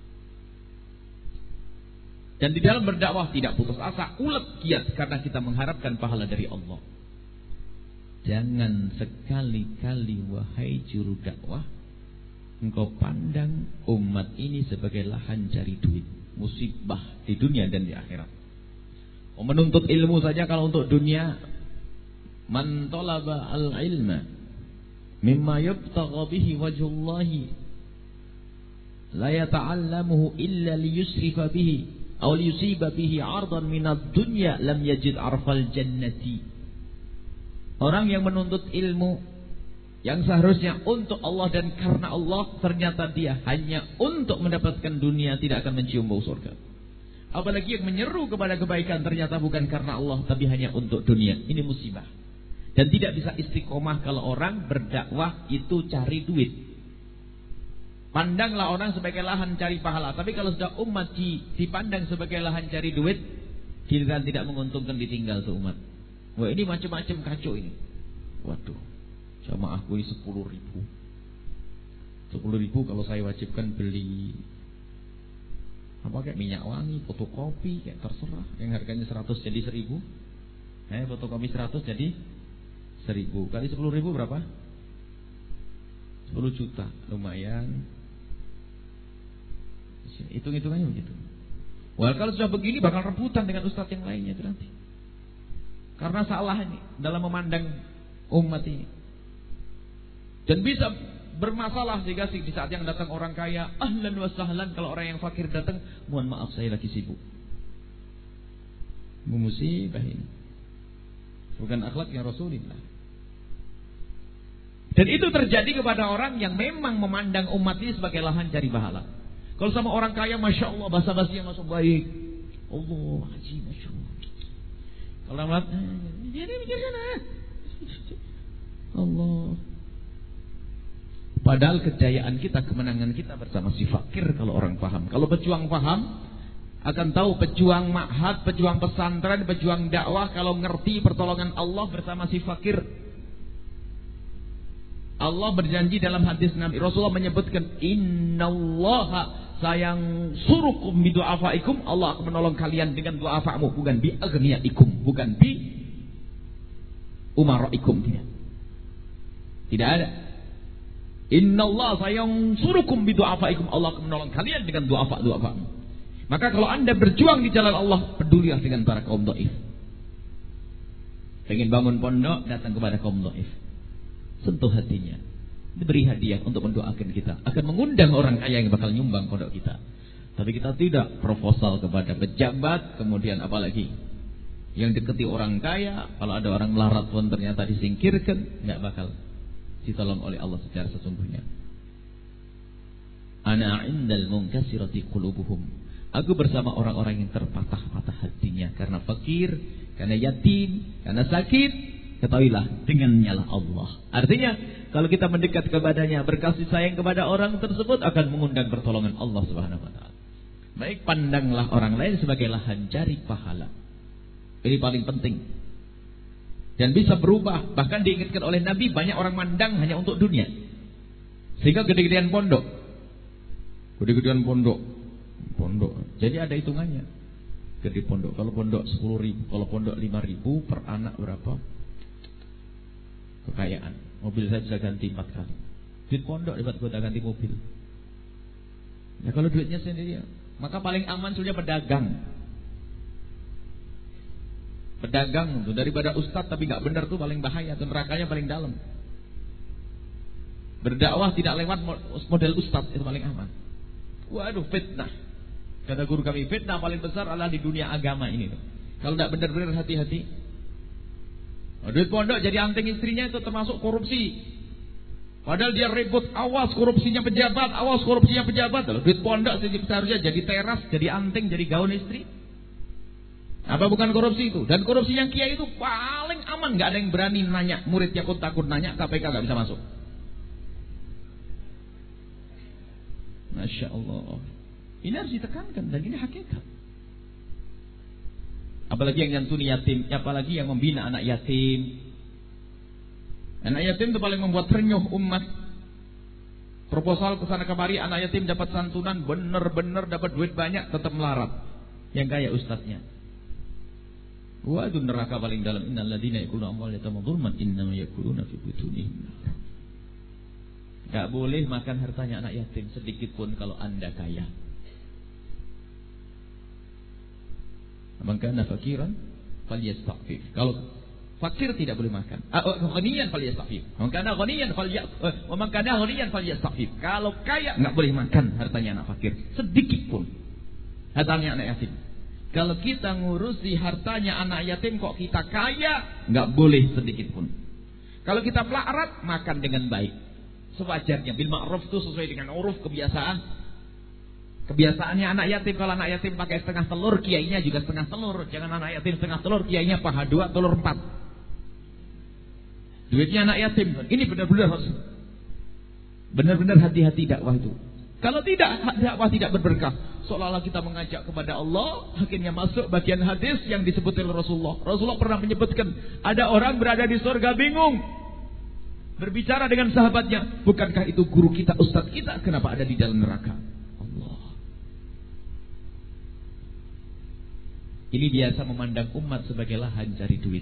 Dan di dalam berdakwah tidak putus asa, ulet giat karena kita mengharapkan pahala dari Allah. Jangan sekali-kali wahai juru dakwah, engkau pandang umat ini sebagai lahan cari duit, musibah di dunia dan di akhirat. Menuntut ilmu saja kalau untuk dunia, man talaba al-ilma mimma yubtagha bihi wajhullahi la yata'allamuhu illa liyusrifa bihi aw liyusiba bihi 'ardan min ad-dunya lam yajid 'arfal jannati. Orang yang menuntut ilmu yang seharusnya untuk Allah dan karena Allah, ternyata dia hanya untuk mendapatkan dunia, tidak akan mencium bau surga. Apalagi yang menyeru kepada kebaikan ternyata bukan karena Allah, tapi hanya untuk dunia. Ini musibah. Dan tidak bisa istiqomah kalau orang berdakwah itu cari duit. Pandanglah orang sebagai lahan cari pahala. Tapi kalau sudah umat dipandang sebagai lahan cari duit, giliran tidak menguntungkan, ditinggal tuh umat. Wah, ini macam-macam kacau ini. Waduh. Jamaahku ini 10.000. 10.000 kalau saya wajibkan beli apa kayak minyak wangi, fotokopi, kayak terserah. Yang harganya 100 jadi 1.000. Fotokopi 100 jadi 1.000. Kali 10.000 berapa? 10 juta. Lumayan. Hitung-hitungannya begitu. Wah, kalau sudah begini bakal rebutan dengan ustadz yang lainnya itu nanti. Karena salah ini dalam memandang umat ini. Dan bisa bermasalah sehingga di saat yang datang orang kaya, ahlan wa sahlan, kalau orang yang fakir datang, mohon maaf saya lagi sibuk. Musibah ini. Bukan akhlaknya Rasulullah. Dan itu terjadi kepada orang yang memang memandang umat ini sebagai lahan cari pahala. Kalau sama orang kaya, Masya Allah, basa-basinya masuk baik. Allah, haji, Masya Allah. Kalau orang jadi mikirkan Allah. Padahal kejayaan kita, kemenangan kita bersama si fakir kalau orang paham. Kalau pejuang paham, akan tahu pejuang ma'had, pejuang pesantren, pejuang dakwah kalau ngerti pertolongan Allah bersama si fakir. Allah berjanji dalam hadis Nabi, Rasulullah menyebutkan, innallaha sayansurukum bidu'afaikum, Allah akan menolong kalian dengan du'afamu, bukan bi aghniyaikum, bukan bi umaraikum, tidak ada. Innallaha sayansurukum bidu'afaikum, Allah akan menolong kalian dengan du'afamu. Maka kalau Anda berjuang di jalan Allah, pedulilah dengan para kaum dhaif. Pengen bangun pondok, datang kepada kaum dhaif. Sentuh hatinya, diberi hadiah untuk mendoakan kita. Akan mengundang orang kaya yang bakal nyumbang pondok kita. Tapi kita tidak proposal kepada pejabat, kemudian apalagi yang deketi orang kaya. Kalau ada orang melarat pun ternyata disingkirkan, nggak bakal ditolong oleh Allah secara sesungguhnya. Ana indal munkasirati qulubuhum. Aku bersama orang-orang yang terpatah-patah hatinya karena fakir, karena yatim, karena sakit. Ketahuilah, dengannya lah Allah. Artinya, kalau kita mendekat kepadanya, berkasih sayang kepada orang tersebut, akan mengundang pertolongan Allah Subhanahu wa Ta'ala. Baik, pandanglah orang lain sebagai lahan cari pahala. Ini paling penting. Dan bisa berubah. Bahkan diingatkan oleh Nabi, banyak orang mandang hanya untuk dunia. Sehingga gede-gedean pondok. Gede-gedean pondok. Jadi ada hitungannya. Gede pondok. Kalau pondok 10.000, kalau pondok 5.000 per anak berapa? Kekayaan. Mobil saya bisa ganti 4 kali. Duit pondok dapat gue ganti mobil. Ya kalau duitnya sendiri, maka paling aman sebenarnya pedagang. Pedagang tuh daripada ustadz tapi nggak benar tuh paling bahaya, tuh nerakanya paling dalam. Berdakwah tidak lewat model ustadz itu paling aman. Waduh, fitnah. Kata guru kami, fitnah paling besar adalah di dunia agama ini. Kalau tidak benar-benar hati-hati. Duit pondok jadi anting istrinya itu termasuk korupsi. Padahal dia ribut, awas korupsinya pejabat, awas korupsinya pejabat. Duit pondok seharusnya jadi teras, jadi anting, jadi gaun istri. Apa bukan korupsi itu? Dan korupsinya kiai itu paling aman, nggak ada yang berani nanya. Muridnya pun takut nanya, KPK nggak bisa masuk. Masya Allah. Ini harus ditekankan dan ini hakikat. Apalagi yang nyantuni yatim, apalagi yang membina anak yatim. Anak yatim itu paling membuat renyuh umat. Proposal kesana kemari, anak yatim dapat santunan, bener-bener dapat duit banyak, tetap melarat. Yang kaya ustadznya. Waduh, neraka paling dalam. Innal ladzina yakuluna amwal yatama dzulman innama yakuluna fi butunihim. Gak boleh makan hartanya anak yatim sedikit pun kalau Anda kaya. Man kana fakiran falyastafif. Kalau fakir tidak boleh makan. Ghaniyan falyastafif. Man kana ghaniyan falyastafif. Kalau kaya enggak boleh makan hartanya anak fakir sedikit pun. Hartanya anak yatim. Kalau kita ngurusi hartanya anak yatim kok kita kaya, enggak boleh sedikit pun. Kalau kita melarat, makan dengan baik. Sewajarnya bil ma'ruf itu sesuai dengan uruf kebiasaan. Kebiasaannya anak yatim, kalau anak yatim pakai setengah telur, kiainya juga setengah telur. Jangan anak yatim setengah telur, kiainya paha 2, telur 4. Duitnya anak yatim. Ini benar-benar harus benar-benar hati-hati dakwah itu. Kalau tidak, dakwah tidak berberkah. Seolah-olah kita mengajak kepada Allah, akhirnya masuk bagian hadis yang disebut oleh Rasulullah. Rasulullah pernah menyebutkan, ada orang berada di surga bingung. Berbicara dengan sahabatnya, bukankah itu guru kita, ustadz kita, kenapa ada di dalam neraka? Ini biasa memandang umat sebagai lahan cari duit.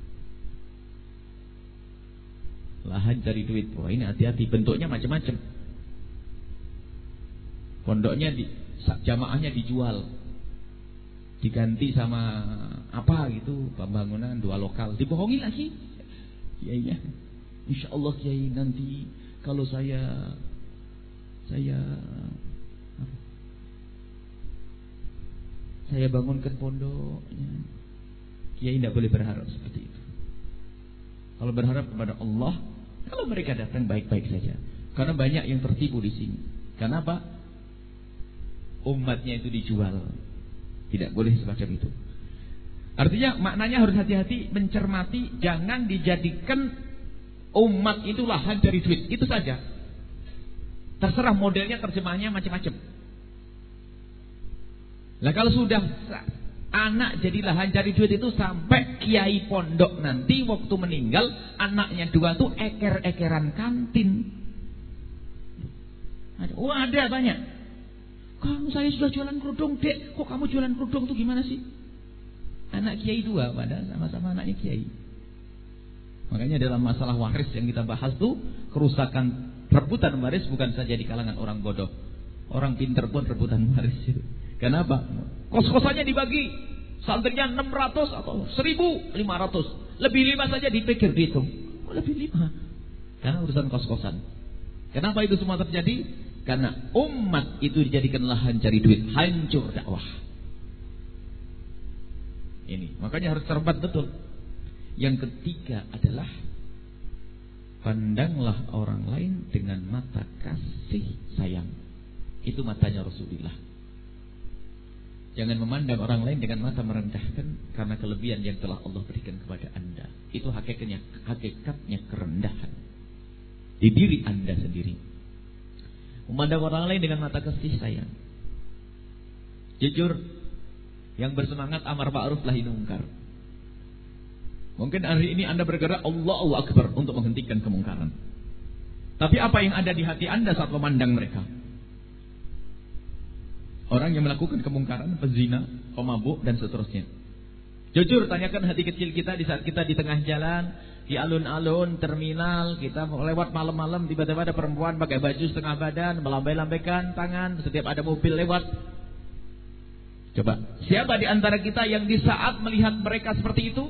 Lahan cari duit. Wah, ini hati-hati, bentuknya macam-macam. Pondoknya jamaahnya dijual. Diganti sama apa gitu, pembangunan 2 lokal. Dibohongi lagi. Kiainya. Insya Allah kiai nanti kalau saya bangunkan pondoknya. Kiai tidak boleh berharap seperti itu. Kalau berharap kepada Allah, kalau mereka datang baik-baik saja. Karena banyak yang tertipu di sini. Karena apa? Umatnya itu dijual. Tidak boleh semacam itu. Artinya maknanya harus hati-hati, mencermati, jangan dijadikan umat itu lahan dari duit. Itu saja. Terserah modelnya, terjemahnya macam-macam. Lah kalau sudah anak jadi lahan cari duit itu sampai kiai pondok nanti waktu meninggal anaknya 2 tuh eker-ekeran kantin. Ada banyak. Kamu saya sudah jualan kerudung, Dek. Kok kamu jualan kerudung tuh gimana sih? Anak kiai 2 padahal sama-sama anaknya kiai. Makanya dalam masalah waris yang kita bahas tuh kerusakan rebutan waris bukan saja di kalangan orang bodoh. Orang pintar pun rebutan waris. Kenapa? Kos-kosannya dibagi, santrinya 600 atau 1.500. Lebih 5 saja dipikir, dihitung. Lebih 5. Karena urusan kos-kosan. Kenapa itu semua terjadi? Karena umat itu dijadikan lahan cari duit, hancur dakwah. Ini, makanya harus cermat betul. Yang ketiga adalah pandanglah orang lain dengan mata kasih sayang. Itu matanya Rasulullah. Jangan memandang orang lain dengan mata merendahkan karena kelebihan yang telah Allah berikan kepada Anda. Itu hakikatnya kerendahan di diri Anda sendiri. Memandang orang lain dengan mata kasih sayang. Jujur, yang bersemangat amar ma'ruf nahi munkar. Mungkin hari ini Anda bergerak Allahu Akbar untuk menghentikan kemungkaran. Tapi apa yang ada di hati Anda saat memandang mereka? Orang yang melakukan kemungkaran, pezina, pemabuk dan seterusnya. Jujur, tanyakan hati kecil kita di saat kita di tengah jalan, di alun-alun, terminal, kita lewat malam-malam, tiba-tiba ada perempuan pakai baju setengah badan, melambai-lambaikan tangan, setiap ada mobil lewat. Coba, siapa di antara kita yang di saat melihat mereka seperti itu,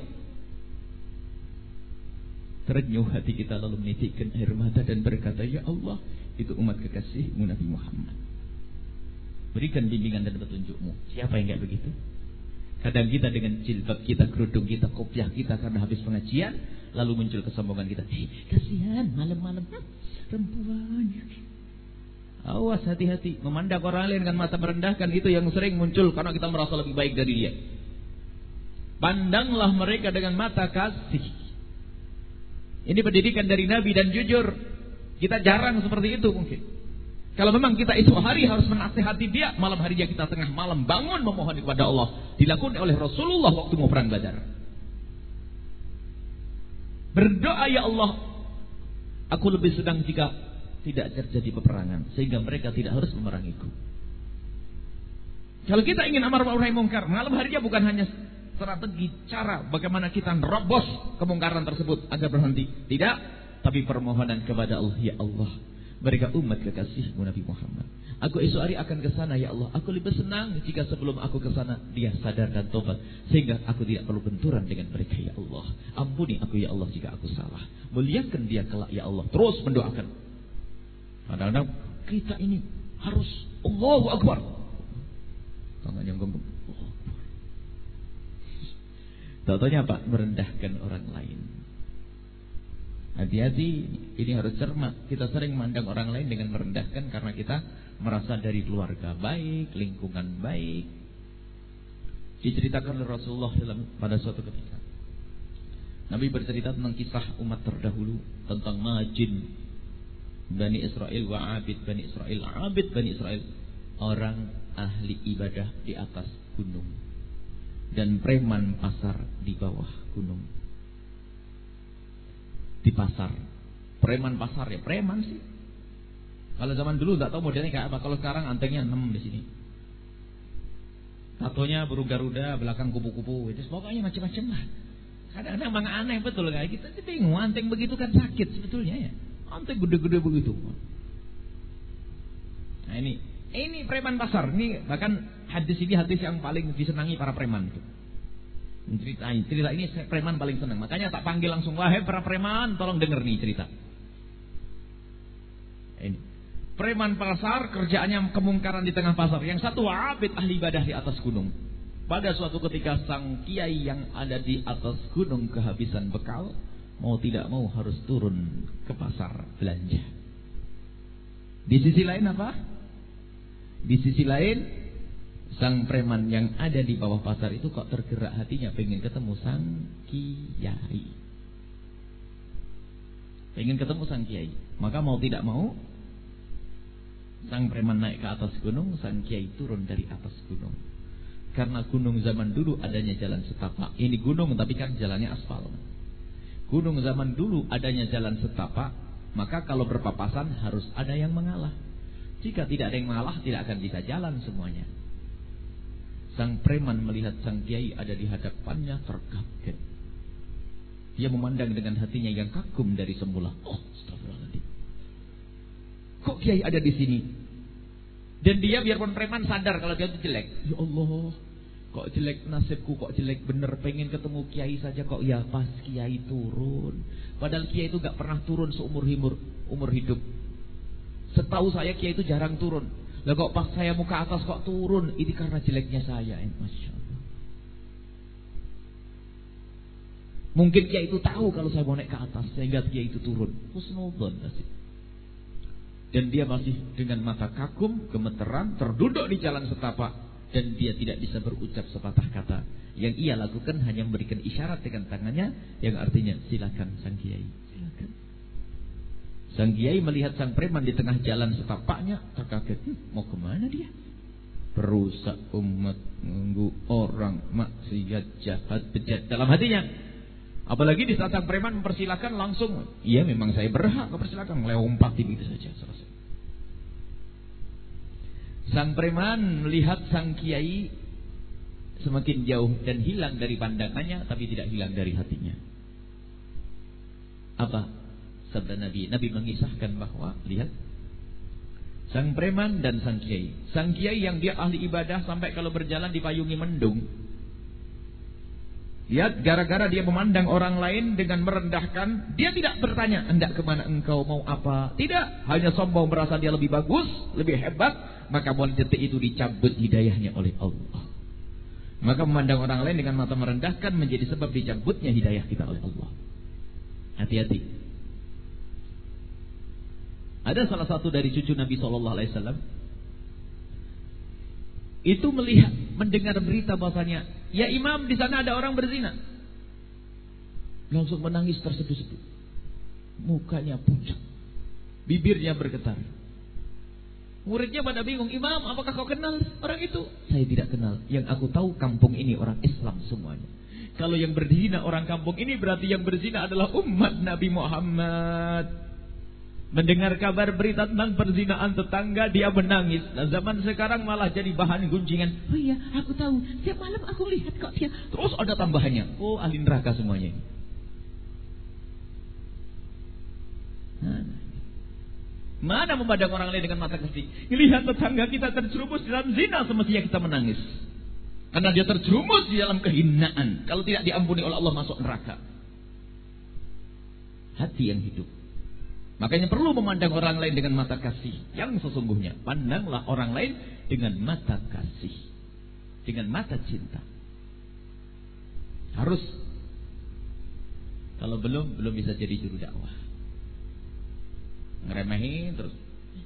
terenyuh hati kita lalu menitikkan air mata dan berkata, ya Allah, itu umat kekasih-Mu Nabi Muhammad. Berikan bimbingan dan petunjuk-Mu. Siapa yang enggak begitu? Kadang kita dengan jilbab kita, kerudung kita, kopiah kita karena habis pengajian, lalu muncul kesombongan kita. Kasihan malam-malam perempuan. Awas, hati-hati. Memandang orang lain dengan mata merendahkan itu yang sering muncul karena kita merasa lebih baik dari dia. Pandanglah mereka dengan mata kasih. Ini pendidikan dari Nabi dan jujur, kita jarang seperti itu mungkin. Kalau memang kita esok hari harus menasihati dia, malam harinya kita tengah malam bangun memohon kepada Allah. Dilakukan oleh Rasulullah waktu mau perang Badar. Berdoa, ya Allah, aku lebih senang jika tidak terjadi peperangan, sehingga mereka tidak harus memerangiku. Kalau kita ingin amar ma'ruf nahi munkar, malam harinya bukan hanya strategi cara bagaimana kita nerobos kemungkaran tersebut agar berhenti. Tidak, tapi permohonan kepada Allah, ya Allah, mereka umat kekasih-Mu Nabi Muhammad. Aku esok hari akan ke sana, ya Allah. Aku lebih senang jika sebelum aku ke sana dia sadar dan tobat, sehingga aku tidak perlu benturan dengan mereka, ya Allah. Ampuni aku, ya Allah, jika aku salah. Muliakan dia kelak, ya Allah. Terus mendoakan. Kadang-kadang kita ini harus Allahu Akbar. Tangannya gonggong. Allahu Akbar. Tahu-taunya apa? Merendahkan orang lain. Hati-hati, ini harus cermat. Kita sering memandang orang lain dengan merendahkan karena kita merasa dari keluarga baik, lingkungan baik. Diceritakan oleh Rasulullah pada suatu ketika. Nabi bercerita tentang kisah umat terdahulu, tentang majin Bani Israel wa abid Bani Israel. Abid Bani Israel, orang ahli ibadah di atas gunung, dan preman pasar di bawah gunung. Di pasar, preman pasar, ya preman sih. Kalau zaman dulu nggak tahu modelnya kayak apa. Kalau sekarang antengnya 6 di sini, tatonya burung garuda, belakang kupu-kupu, itu pokoknya macam-macam lah. Kadang-kadang memang aneh betul kayak kita bingung, anteng begitu kan sakit sebetulnya ya. Anteng gede-gede begitu. Nah ini preman pasar. Ini bahkan hadis ini hadis yang paling disenangi para preman itu. Cerita ini preman paling senang. Makanya tak panggil langsung, wahai para preman, tolong denger nih cerita. Ini preman pasar, kerjaannya kemungkaran di tengah pasar. Yang satu abid ahli ibadah di atas gunung. Pada suatu ketika sang kiai yang ada di atas gunung kehabisan bekal, mau tidak mau harus turun ke pasar belanja. Di sisi lain apa? Di sisi lain, sang preman yang ada di bawah pasar itu kok tergerak hatinya pengen ketemu sang kiai. Pengen ketemu sang kiai. Maka mau tidak mau Sang preman naik ke atas gunung, sang kiai turun dari atas gunung. Karena gunung zaman dulu adanya jalan setapak. Ini gunung tapi kan jalannya aspal. Gunung zaman dulu adanya jalan setapak, maka kalau berpapasan harus ada yang mengalah. Jika tidak ada yang mengalah, tidak akan bisa jalan semuanya. Sang preman melihat sang kiai ada di hadapannya, terkaget. Dia memandang dengan hatinya yang kagum dari semula. Oh, astagfirullahaladzim. Kok kiai ada di sini? Dan dia biarpun preman sadar kalau dia itu jelek. Ya Allah, kok jelek nasibku, kok jelek bener. Pengen ketemu kiai saja kok ya pas kiai turun. Padahal kiai itu gak pernah turun seumur hidup. Setahu saya kiai itu jarang turun. Lah kok pas saya mau ke atas kok turun? Ini karena jeleknya saya. Masya Allah. Mungkin kiai itu tahu kalau saya mau naik ke atas sehingga kiai itu turun. Husnudzon pasti. Dan dia masih dengan mata kagum, gemeteran, terduduk di jalan setapak. Dan dia tidak bisa berucap sepatah kata. Yang ia lakukan hanya memberikan isyarat dengan tangannya, yang artinya silakan sang kiai, silakan. Sang kiai melihat sang preman di tengah jalan setapaknya, terkaget. Mau kemana dia? Perusak umat, mengganggu orang, maksiat, jahat, bejat dalam hatinya. Apalagi di saat sang preman mempersilakan langsung, iya memang saya berhak mempersilakan, melompat begitu saja, selesai. Sang preman melihat sang kiai semakin jauh dan hilang dari pandangannya, tapi tidak hilang dari hatinya. Apa sabda Nabi? Nabi mengisahkan bahwa, lihat, sang preman dan sang kiai. Sang kiai yang dia ahli ibadah sampai kalau berjalan dipayungi mendung. Lihat, gara-gara dia memandang orang lain dengan merendahkan, dia tidak bertanya, hendak kemana engkau, mau apa? Tidak, hanya sombong merasa dia lebih bagus, lebih hebat. Maka mulai detik itu dicabut hidayahnya oleh Allah. Maka memandang orang lain dengan mata merendahkan menjadi sebab dicabutnya hidayah kita oleh Allah. Hati-hati. Ada salah satu dari cucu Nabi SAW, itu melihat, mendengar berita bahasanya, ya imam, di sana ada orang berzina. Langsung menangis terseduh-seduh. Mukanya pucat, bibirnya bergetar. Muridnya pada bingung, imam, apakah kau kenal orang itu? Saya tidak kenal. Yang aku tahu kampung ini orang Islam semuanya. Kalau yang berzina orang kampung ini, berarti yang berzina adalah umat Nabi Muhammad. Mendengar kabar berita tentang perzinaan tetangga, dia menangis. Nah, zaman sekarang malah jadi bahan gunjingan. Oh iya, aku tahu. Tiap malam aku lihat kok dia. Terus ada tambahannya. Oh, ahli neraka semuanya. Mana memandang orang lain dengan mata kasih? Lihat tetangga kita terjerumus dalam zina, semestinya kita menangis. Karena dia terjerumus di dalam kehinaan. Kalau tidak diampuni oleh Allah, masuk neraka. Hati yang hidup. Makanya perlu memandang orang lain dengan mata kasih yang sesungguhnya. Pandanglah orang lain dengan mata kasih, dengan mata cinta. Harus. Kalau belum bisa jadi juru dakwah. Ngeremehin terus.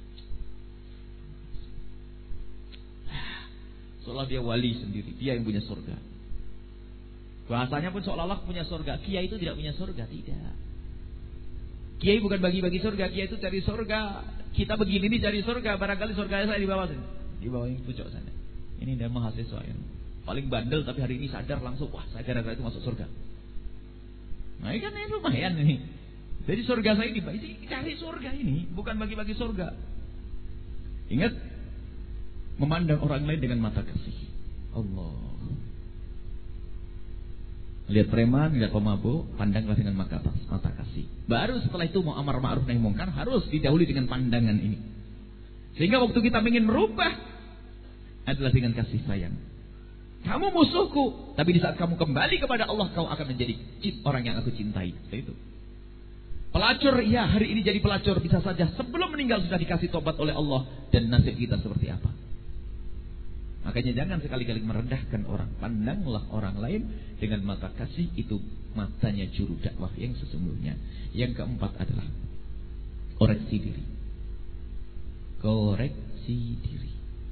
Seolah dia wali sendiri, dia yang punya surga. Bahasanya pun seolah-olah punya surga. Kiai itu tidak punya surga, tidak. Kiai bukan bagi-bagi surga, kiai itu cari surga. Kita begini nih cari surga, barangkali surga saya di bawah sini. Di bawah ini pucuk sana. Ini dan mahasiswa yang paling bandel tapi hari ini sadar langsung, wah saya gara-gara itu masuk surga. Nah ini kan ini lumayan ini. Jadi surga saya ini cari surga ini, bukan bagi-bagi surga. Ingat, memandang orang lain dengan mata kasih. Allah. Lihat preman, lihat pemabuk, pandanglah dengan mata kasih. Baru setelah itu mau amar ma'ruf nahi mungkar harus didahului dengan pandangan ini. Sehingga waktu kita ingin merubah adalah dengan kasih sayang. Kamu musuhku, tapi di saat kamu kembali kepada Allah, kau akan menjadi orang yang aku cintai. Seperti itu. Pelacur, ya hari ini jadi pelacur bisa saja sebelum meninggal sudah dikasih tobat oleh Allah, dan nasib kita seperti apa. Makanya jangan sekali-kali merendahkan orang. Pandanglah orang lain dengan mata kasih. Itu matanya juru dakwah yang sesungguhnya. Yang keempat adalah koreksi diri. Koreksi diri.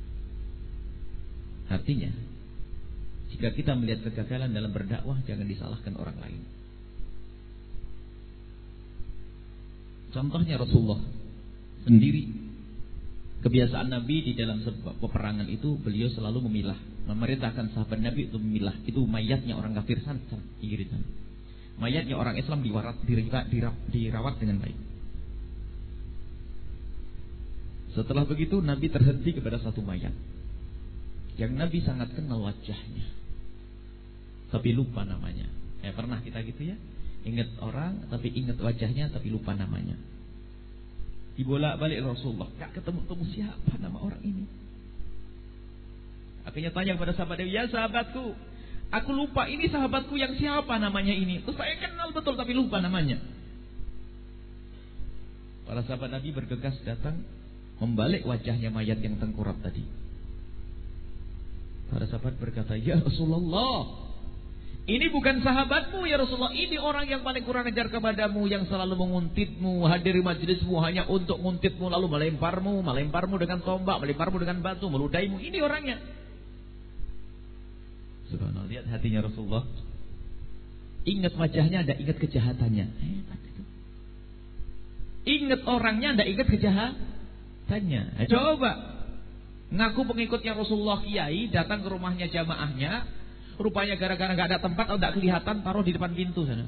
Artinya, jika kita melihat kegagalan dalam berdakwah, jangan disalahkan orang lain. Contohnya Rasulullah sendiri Kebiasaan Nabi di dalam sebuah peperangan itu beliau selalu memilah, memerintahkan sahabat Nabi untuk memilah. Itu mayatnya orang kafir sana, pinggir sana. Mayatnya orang Islam dirawat dengan baik. Setelah begitu Nabi terhenti kepada satu mayat yang Nabi sangat kenal wajahnya, tapi lupa namanya. Pernah kita gitu ya, ingat orang tapi ingat wajahnya tapi lupa namanya. Dibolak-balik Rasulullah, gak ketemu siapa nama orang ini. Akhirnya tanya kepada sahabat Nabi, ya sahabatku, aku lupa ini sahabatku yang siapa namanya ini. Terus saya kenal betul tapi lupa namanya. Para sahabat Nabi bergegas datang, membalik wajahnya mayat yang tengkurap tadi. Para sahabat berkata, ya Rasulullah, ini bukan sahabatmu ya Rasulullah. Ini orang yang paling kurang ajar kepadamu, yang selalu menguntitmu, hadiri majlismu hanya untuk menguntitmu, lalu melemparmu dengan tombak, melemparmu dengan batu, meludaimu. Ini orangnya. Subhanallah, lihat hatinya Rasulullah. Ingat wajahnya, ada ingat kejahatannya. Hebat itu. Ingat orangnya, ada ingat kejahatannya. Coba ngaku pengikutnya Rasulullah, kiai datang ke rumahnya jamaahnya. Rupanya gara-gara gak ada tempat atau gak kelihatan, taruh di depan pintu sana.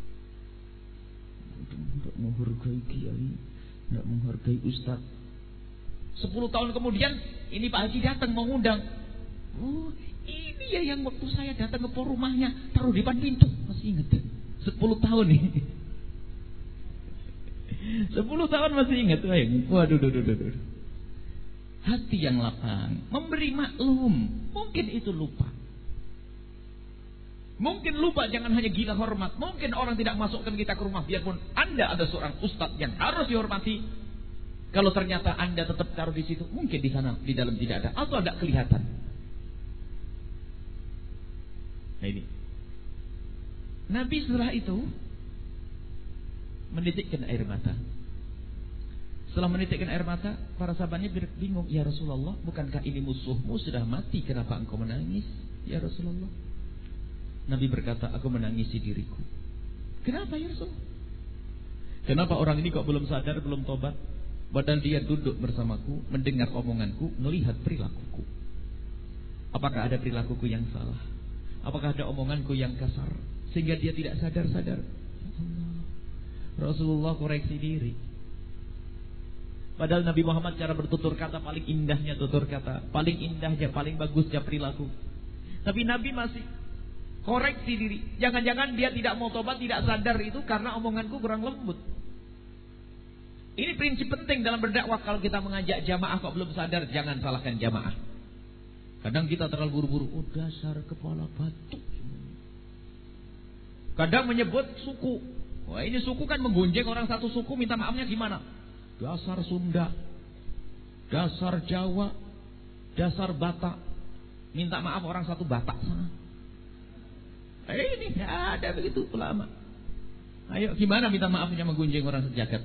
Tidak menghargai kiai, tidak menghargai ustaz. 10 tahun kemudian ini Pak Haji datang mengundang. Oh, ini ya yang waktu saya datang ke rumahnya, taruh di depan pintu. Masih ingat 10 tahun nih. 10 tahun masih ingat. Waduh. Hati yang lapang, memberi maklum. Mungkin itu lupa. Mungkin lupa, jangan hanya gila hormat. Mungkin orang tidak masukkan kita ke rumah, biarpun Anda ada seorang ustadz yang harus dihormati. Kalau ternyata Anda tetap taruh di situ, mungkin di sana, di dalam tidak ada, atau ada kelihatan. Nah ini, Nabi setelah itu menitikkan air mata. Setelah menitikkan air mata, para sahabatnya bingung, ya Rasulullah, bukankah ini musuhmu sudah mati? Kenapa engkau menangis, ya Rasulullah? Nabi berkata, aku menangisi diriku. Kenapa ya Rasul? Kenapa orang ini kok belum sadar, belum tobat? Padahal dia duduk bersamaku, mendengar omonganku, melihat perilakuku. Apakah ada perilakuku yang salah? Apakah ada omonganku yang kasar sehingga dia tidak sadar-sadar? Rasulullah koreksi diri. Padahal Nabi Muhammad cara bertutur kata paling indahnya tutur kata, paling indahnya, paling bagusnya perilaku. Tapi Nabi masih koreksi diri. Jangan-jangan dia tidak mau tobat, tidak sadar itu karena omonganku kurang lembut. Ini prinsip penting dalam berdakwah. Kalau kita mengajak jamaah kok belum sadar, jangan salahkan jamaah. Kadang kita terlalu buru-buru, oh dasar kepala batu. Kadang menyebut suku. Wah, ini suku kan menggunjing orang satu suku, minta maafnya gimana? Dasar Sunda, dasar Jawa, dasar Batak. Minta maaf orang satu Batak sana. Ini ada begitu ulama. Ayo gimana minta maafnya menggunjing orang sejagat?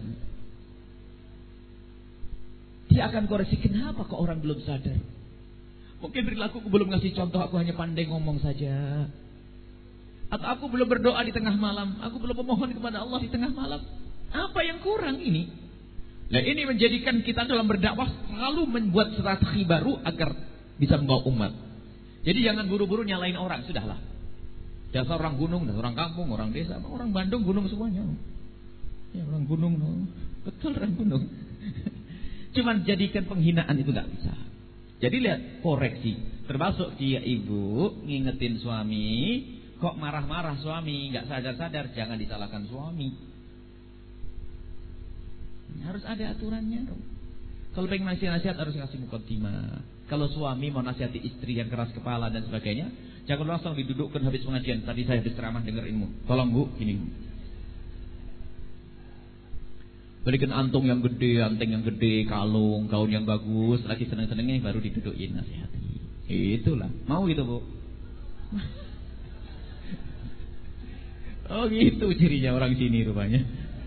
Dia akan koreksi, kenapa kok orang belum sadar? Mungkin perilakuku belum ngasih contoh, aku hanya pandai ngomong saja. Atau aku belum berdoa di tengah malam, aku belum memohon kepada Allah di tengah malam. Apa yang kurang ini? Nah, ini menjadikan kita dalam berdakwah selalu membuat strategi baru agar bisa membawa umat. Jadi jangan buru-buru nyalain orang, sudahlah. Dasar orang gunung, dasar orang kampung, orang desa, orang Bandung gunung semuanya. Ya orang gunung, betul orang gunung. Cuman jadikan penghinaan itu gak bisa. Jadi lihat, koreksi. Termasuk dia ibu ngingetin suami, kok marah-marah suami, gak sadar-sadar, jangan disalahkan suami. Harus ada aturannya dong. Kalau pengen ngasih nasihat harus ngasih mukaddimah. Kalau suami mau nasihati istri yang keras kepala dan sebagainya, jangan langsung didudukkan habis pengajian. Tadi saya habis ceramah dengerinmu. Tolong bu, gini. Berikan antung yang gede, anteng yang gede, kalung, gaun yang bagus, lagi seneng-senengnya baru didudukin nasihati. Itulah. Mau gitu bu? Oh gitu cirinya orang sini rupanya.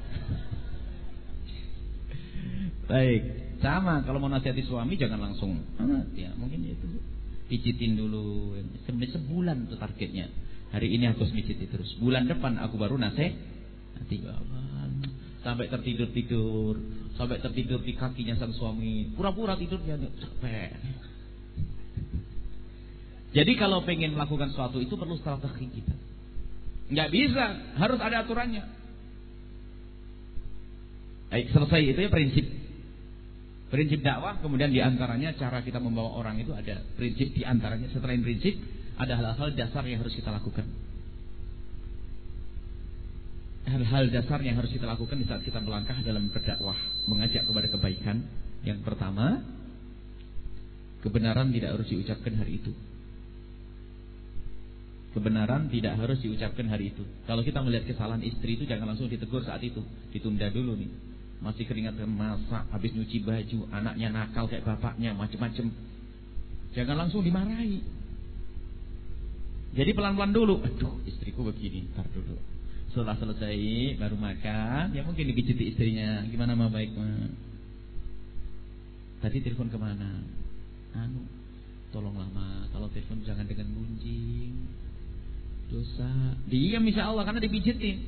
Baik. Sama, kalau mau nasihati suami jangan langsung. Ya, mungkin itu pijitin dulu. Sebulan itu targetnya. Hari ini harus pijiti terus. Bulan depan aku baru nasihati. Sampai tertidur-tidur. Sampai tertidur di kakinya sang suami. Pura-pura tidurnya capek. Jadi kalau pengen melakukan sesuatu itu perlu strategi kita. Nggak bisa, harus ada aturannya. Baik, selesai itu ya prinsip dakwah. Kemudian diantaranya cara kita membawa orang itu ada prinsip diantaranya. Setelah prinsip ada hal-hal dasar yang harus kita lakukan. Hal-hal dasar yang harus kita lakukan di saat kita melangkah dalam berdakwah, mengajak kepada kebaikan. Yang pertama, kebenaran tidak harus diucapkan hari itu. Kebenaran tidak harus diucapkan hari itu. Kalau kita melihat kesalahan istri itu jangan langsung ditegur saat itu, ditunda dulu nih. Masih keringat masak, habis nyuci baju, anaknya nakal kayak bapaknya, macem-macem. Jangan langsung dimarahi. Jadi pelan-pelan dulu. Aduh, istriku begini, ntar dulu. Setelah selesai baru makan, ya mungkin dipijiti istrinya. Gimana ma, baik ma? Tadi telepon kemana? Tolonglah ma, kalau telepon jangan dengan gunjing. Dosa. Diam insya Allah karena dipijitin.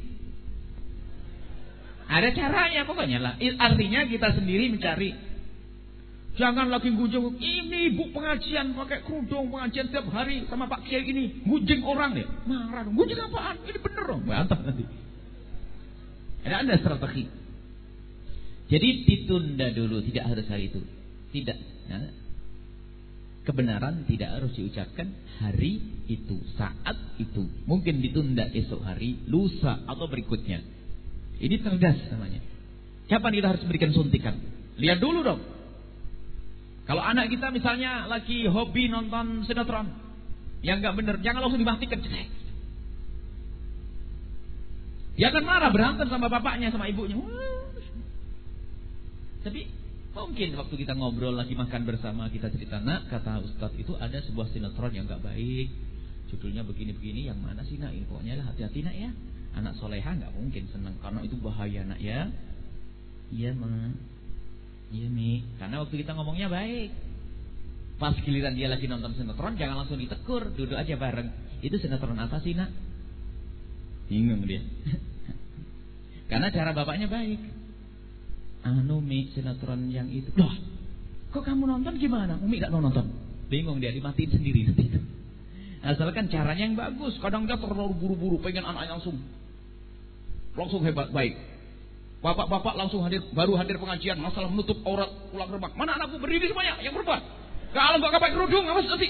Ada caranya pokoknya lah. Artinya kita sendiri mencari. Jangan lagi gunjing. Ini ibu pengajian pakai kerudung pengajian setiap hari sama Pak Kiai ini gunjing orang deh. Marah dong. Gunjing apaan? Ini bener dong. Bantah nanti. Ada strategi. Jadi ditunda dulu, tidak harus hari itu. Tidak. Nah, kebenaran tidak harus diucapkan hari itu, saat itu. Mungkin ditunda esok hari, lusa atau berikutnya. Ini cerdas namanya. Kapan kita harus berikan suntikan? Lihat dulu dong. Kalau anak kita misalnya lagi hobi nonton sinetron yang nggak bener, jangan langsung dimatikan. Dia akan marah, berantem sama bapaknya, sama ibunya. Tapi mungkin waktu kita ngobrol lagi makan bersama, kita cerita, nak, kata Ustadz itu ada sebuah sinetron yang nggak baik, judulnya begini-begini, yang mana sih nak? Pokoknya lah hati-hati nak ya. Anak soleha nggak mungkin senang karena itu bahaya nak ya. Iya ma, iya mi. Karena waktu kita ngomongnya baik. Pas giliran dia lagi nonton sinetron, jangan langsung ditegur, duduk aja bareng. Itu sinetron apa sih nak? Bingung dia. Karena cara bapaknya baik. Mi, sinetron yang itu. Loh, kok kamu nonton gimana? Umi gak mau nonton. Bingung dia, dimatiin sendiri nanti itu. Asalkan caranya yang bagus. Kadang dia terlalu buru-buru, pengen anaknya langsung hebat, baik. Bapak-bapak langsung baru hadir pengajian, masalah menutup aurat tulang rebak. Mana anakku berdiri semuanya, yang berbuat. Kalau gak pakai kerudung, awas nanti.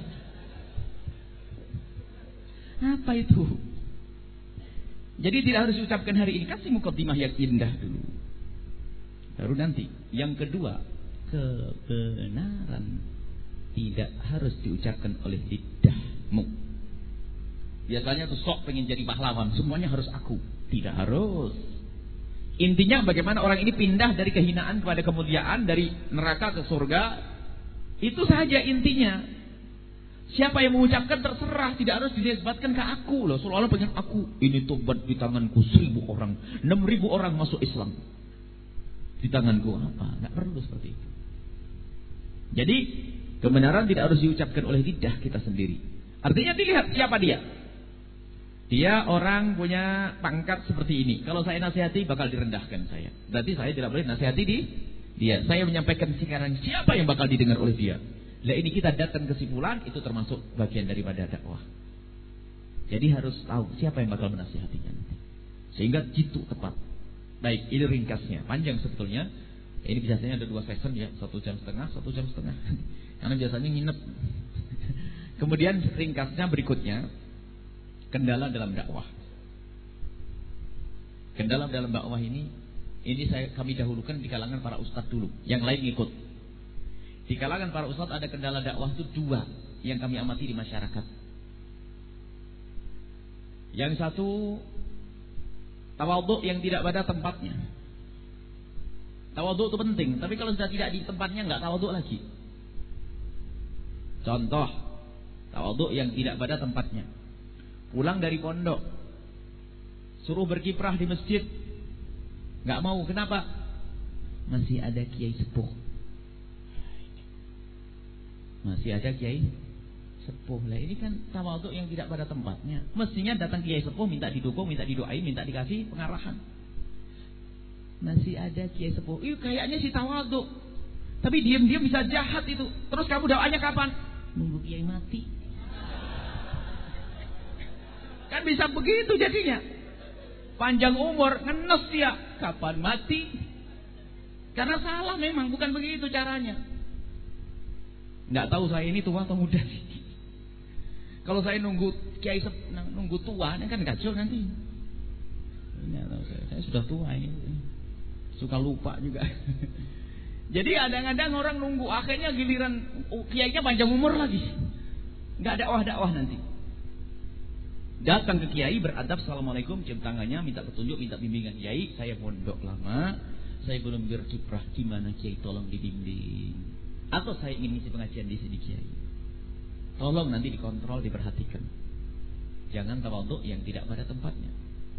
Apa itu? Jadi tidak harus diucapkan hari ini. Kasih mukaddimah yang indah dulu. Baru nanti. Yang kedua, kebenaran tidak harus diucapkan oleh lidahmu. Biasanya tuh sok pengen jadi pahlawan, semuanya harus aku. Tidak harus. Intinya bagaimana orang ini pindah dari kehinaan kepada kemuliaan, dari neraka ke surga. Itu saja intinya. Siapa yang mengucapkan terserah, tidak harus dinisbatkan ke aku loh. Seolah-olah pengen aku. Ini tobat di tanganku 1000 orang, 6000 orang masuk Islam. Di tanganku apa? Nggak perlu seperti itu. Jadi kebenaran tidak harus diucapkan oleh lidah kita sendiri. Artinya dilihat siapa dia. Dia orang punya pangkat seperti ini. Kalau saya nasihati bakal direndahkan saya. Berarti saya tidak boleh nasihati dia. Saya menyampaikan sekarang siapa yang bakal didengar oleh dia. Nah ini kita datang kesimpulan itu termasuk bagian daripada dakwah. Jadi harus tahu siapa yang bakal menasihatinya nanti. Sehingga jitu tepat. Baik, ini ringkasnya. Panjang sebetulnya. Ini biasanya ada 2 session ya, 1 jam setengah, 1 jam setengah. Karena biasanya nginep. Kemudian ringkasnya berikutnya, kendala dalam dakwah. Kendala dalam dakwah ini kami dahulukan di kalangan para ustadz dulu. Yang lain ikut. Di kalangan para ustadz ada kendala dakwah itu 2 yang kami amati di masyarakat. Yang satu, tawadhu yang tidak pada tempatnya. Tawadhu itu penting, tapi kalau sudah tidak di tempatnya nggak tawadhu lagi. Contoh, tawadhu yang tidak pada tempatnya. Pulang dari pondok, suruh berkiprah di masjid, nggak mau. Kenapa? Masih ada kiai sepuh. Masih ada kiai sepuh. Lah ini kan tawadhu yang tidak pada tempatnya. Mestinya datang kiai sepuh minta didukung, minta didoain, minta dikasih pengarahan. Masih ada kiai sepuh. Kayaknya si tawadhu. Tapi diam-diam bisa jahat itu. Terus kamu doanya kapan? Nunggu kiai mati. Kan bisa begitu jadinya. Panjang umur, ngenes dia. Kapan mati? Karena salah memang, bukan begitu caranya. Nggak tahu saya ini tua atau muda. Kalau saya nunggu kiai nunggu tua, kan kacau nanti. Ini tahu saya sudah tua ini. Suka lupa juga. Jadi kadang-kadang orang nunggu, akhirnya giliran kiainya panjang umur lagi. Nggak dakwah nanti. Datang ke kiai beradab, assalamualaikum, cium tangannya, minta petunjuk, minta bimbingan kiai. Saya pondok lama, saya belum berkiprah, gimana kiai tolong dibimbing. Atau saya ingin ngisi pengajian di sini kiai. Tolong nanti dikontrol, diperhatikan. Jangan tawadhu yang tidak pada tempatnya.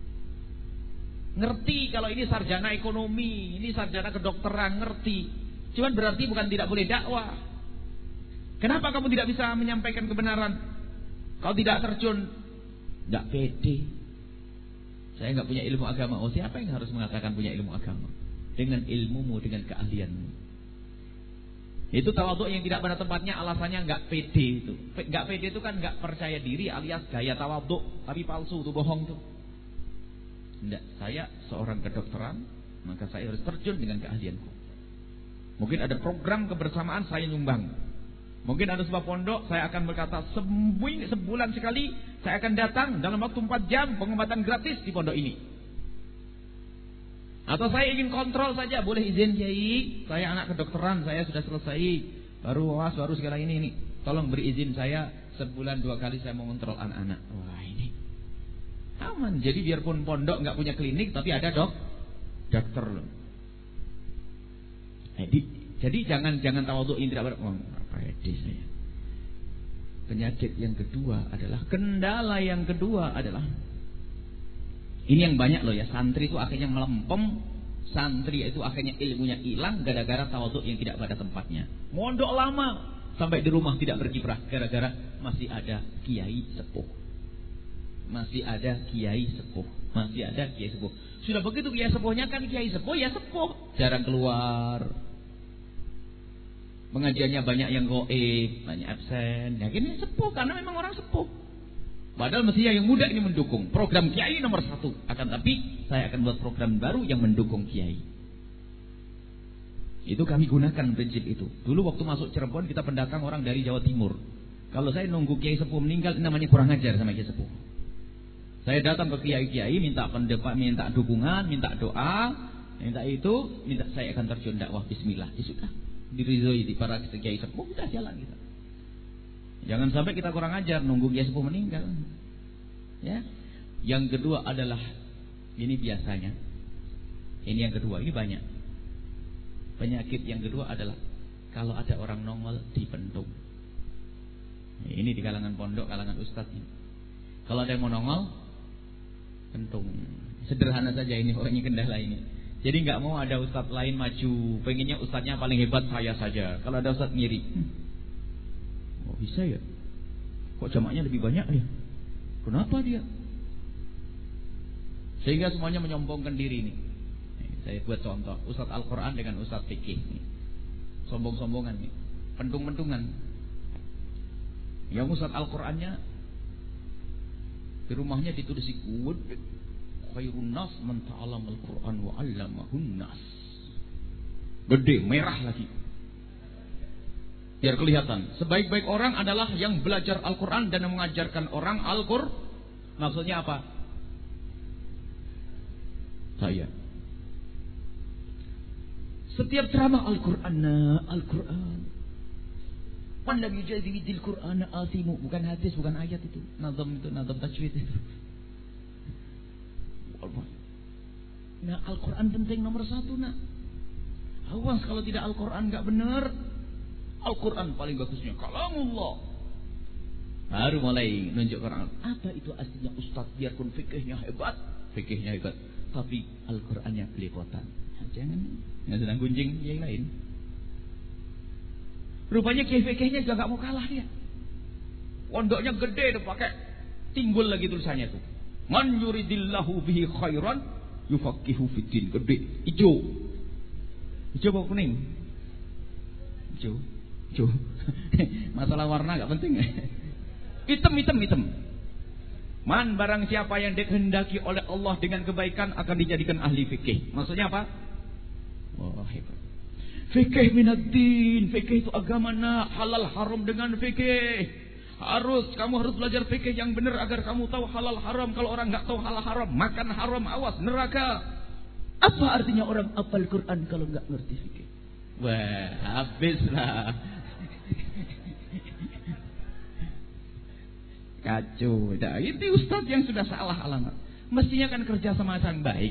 Ngerti kalau ini sarjana ekonomi, ini sarjana kedokteran, ngerti. Cuman berarti bukan tidak boleh dakwah. Kenapa kamu tidak bisa menyampaikan kebenaran? Kau tidak terjun, tidak pede. Saya nggak punya ilmu agama. Oh, siapa yang harus mengatakan punya ilmu agama? Dengan ilmumu, dengan keahlianmu. Itu tawadhu yang tidak pada tempatnya, alasannya nggak pede itu. Nggak pede itu kan nggak percaya diri alias gaya tawadhu, tapi palsu, itu bohong tuh. Tidak, saya seorang kedokteran, maka saya harus terjun dengan keahlianku. Mungkin ada program kebersamaan, saya nyumbang. Mungkin ada sebuah pondok, saya akan berkata sebulan sekali saya akan datang dalam waktu 4 jam pengobatan gratis di pondok ini. Atau saya ingin kontrol saja, boleh izin kiai, saya anak kedokteran, saya sudah selesai, baru segala ini. Tolong beri izin saya sebulan 2 kali saya mau kontrol anak-anak. Wah, ini aman. Jadi biarpun pondok nggak punya klinik, tapi ada dokter loh. Jadi jangan tawadhu ini tidak pede saya. Penyakit yang kedua adalah, kendala yang kedua adalah, ini yang banyak loh ya, santri itu akhirnya melempem, santri itu akhirnya ilmunya hilang gara-gara tawadhu yang tidak pada tempatnya. Mondok lama sampai di rumah tidak berkiprah gara-gara masih ada kiai sepuh. Masih ada kiai sepuh. Sudah begitu kiai sepuhnya kan kiai sepuh ya sepuh, jarang keluar. Pengajiannya banyak yang goib, banyak absen. Ya gini sepuh karena memang orang sepuh. Padahal mestinya yang muda ini mendukung. Program kiai nomor 1. Akan tapi saya akan buat program baru yang mendukung kiai. Itu kami gunakan prinsip itu. Dulu waktu masuk Cirebon kita pendatang orang dari Jawa Timur. Kalau saya nunggu kiai sepuh meninggal, namanya kurang ajar sama kiai sepuh. Saya datang ke kiai-kiai, minta pendapat, minta dukungan, minta doa, minta saya akan terjun dakwah. Bismillah, ya sudah. Diridhoi di para kiai sepuh, sudah jalan kita. Jangan sampai kita kurang ajar nunggu kiai sepuh meninggal. Ya. Yang kedua adalah, ini biasanya. Ini yang kedua, ini banyak. Penyakit yang kedua adalah kalau ada orang nongol dipendung. Ini di kalangan pondok, kalangan ustadz ini. Kalau ada yang mau nongol, pentung. Sederhana saja ini orangnya kendala ini. Jadi nggak mau ada ustadz lain maju, pengennya ustadznya paling hebat saya saja. Kalau ada ustadz ngiri, oh bisa ya? Kok jamaknya lebih banyak ya? Kenapa dia? Sehingga semuanya menyombongkan diri ini. Saya buat contoh, ustadz Al-Quran dengan ustadz fikih. Sombong-sombongan nih, pentung-pentungan. Yang ustadz Al-Qurannya di rumahnya ditulis ikut. Khairun nas man ta'allama al-Qur'an wa 'allamahun nas. Gede, merah lagi. Biar kelihatan. Sebaik-baik orang adalah yang belajar Al-Qur'an dan mengajarkan orang Al-Qur'an. Maksudnya apa? Saya. Setiap ceramah Al-Qur'an. Pandang yujadidil Qur'ana asimu. Bukan hadis, bukan ayat itu. Nazam itu, nazam tajwid itu. Nah, Al-Quran penting nomor 1 nak. Awas kalau tidak Al-Quran gak benar. Al-Quran paling bagusnya kalamullah. Baru mulai nunjuk orang. Apa itu aslinya ustaz? Biarpun fikihnya hebat, tapi Al-Qurannya belepotan. Jangan, nggak sedang gunjing yang lain. Rupanya fikihnya juga gak mau kalah dia. Pondoknya gede tuh pakai timbul lagi tulisannya tuh. Man yuridillahu bihi khairan yufaqihu fiddin, gede, hijau. Hijau apa kuning? Hijau. Masalah warna gak penting. Hitam. Man, barang siapa yang dikehendaki oleh Allah dengan kebaikan akan dijadikan ahli fikih. Maksudnya apa? Wah, hebat. Fikih minaddin, fikih itu agama, halal haram dengan fikih. Kamu harus belajar fikih yang benar agar kamu tahu halal haram. Kalau orang nggak tahu halal haram, makan haram, awas neraka. Apa artinya orang hafal Quran kalau nggak ngerti fikih? Wah, habislah. Kacau. Nah, itu ustadz yang sudah salah alamat. Mestinya kan kerja sama yang baik.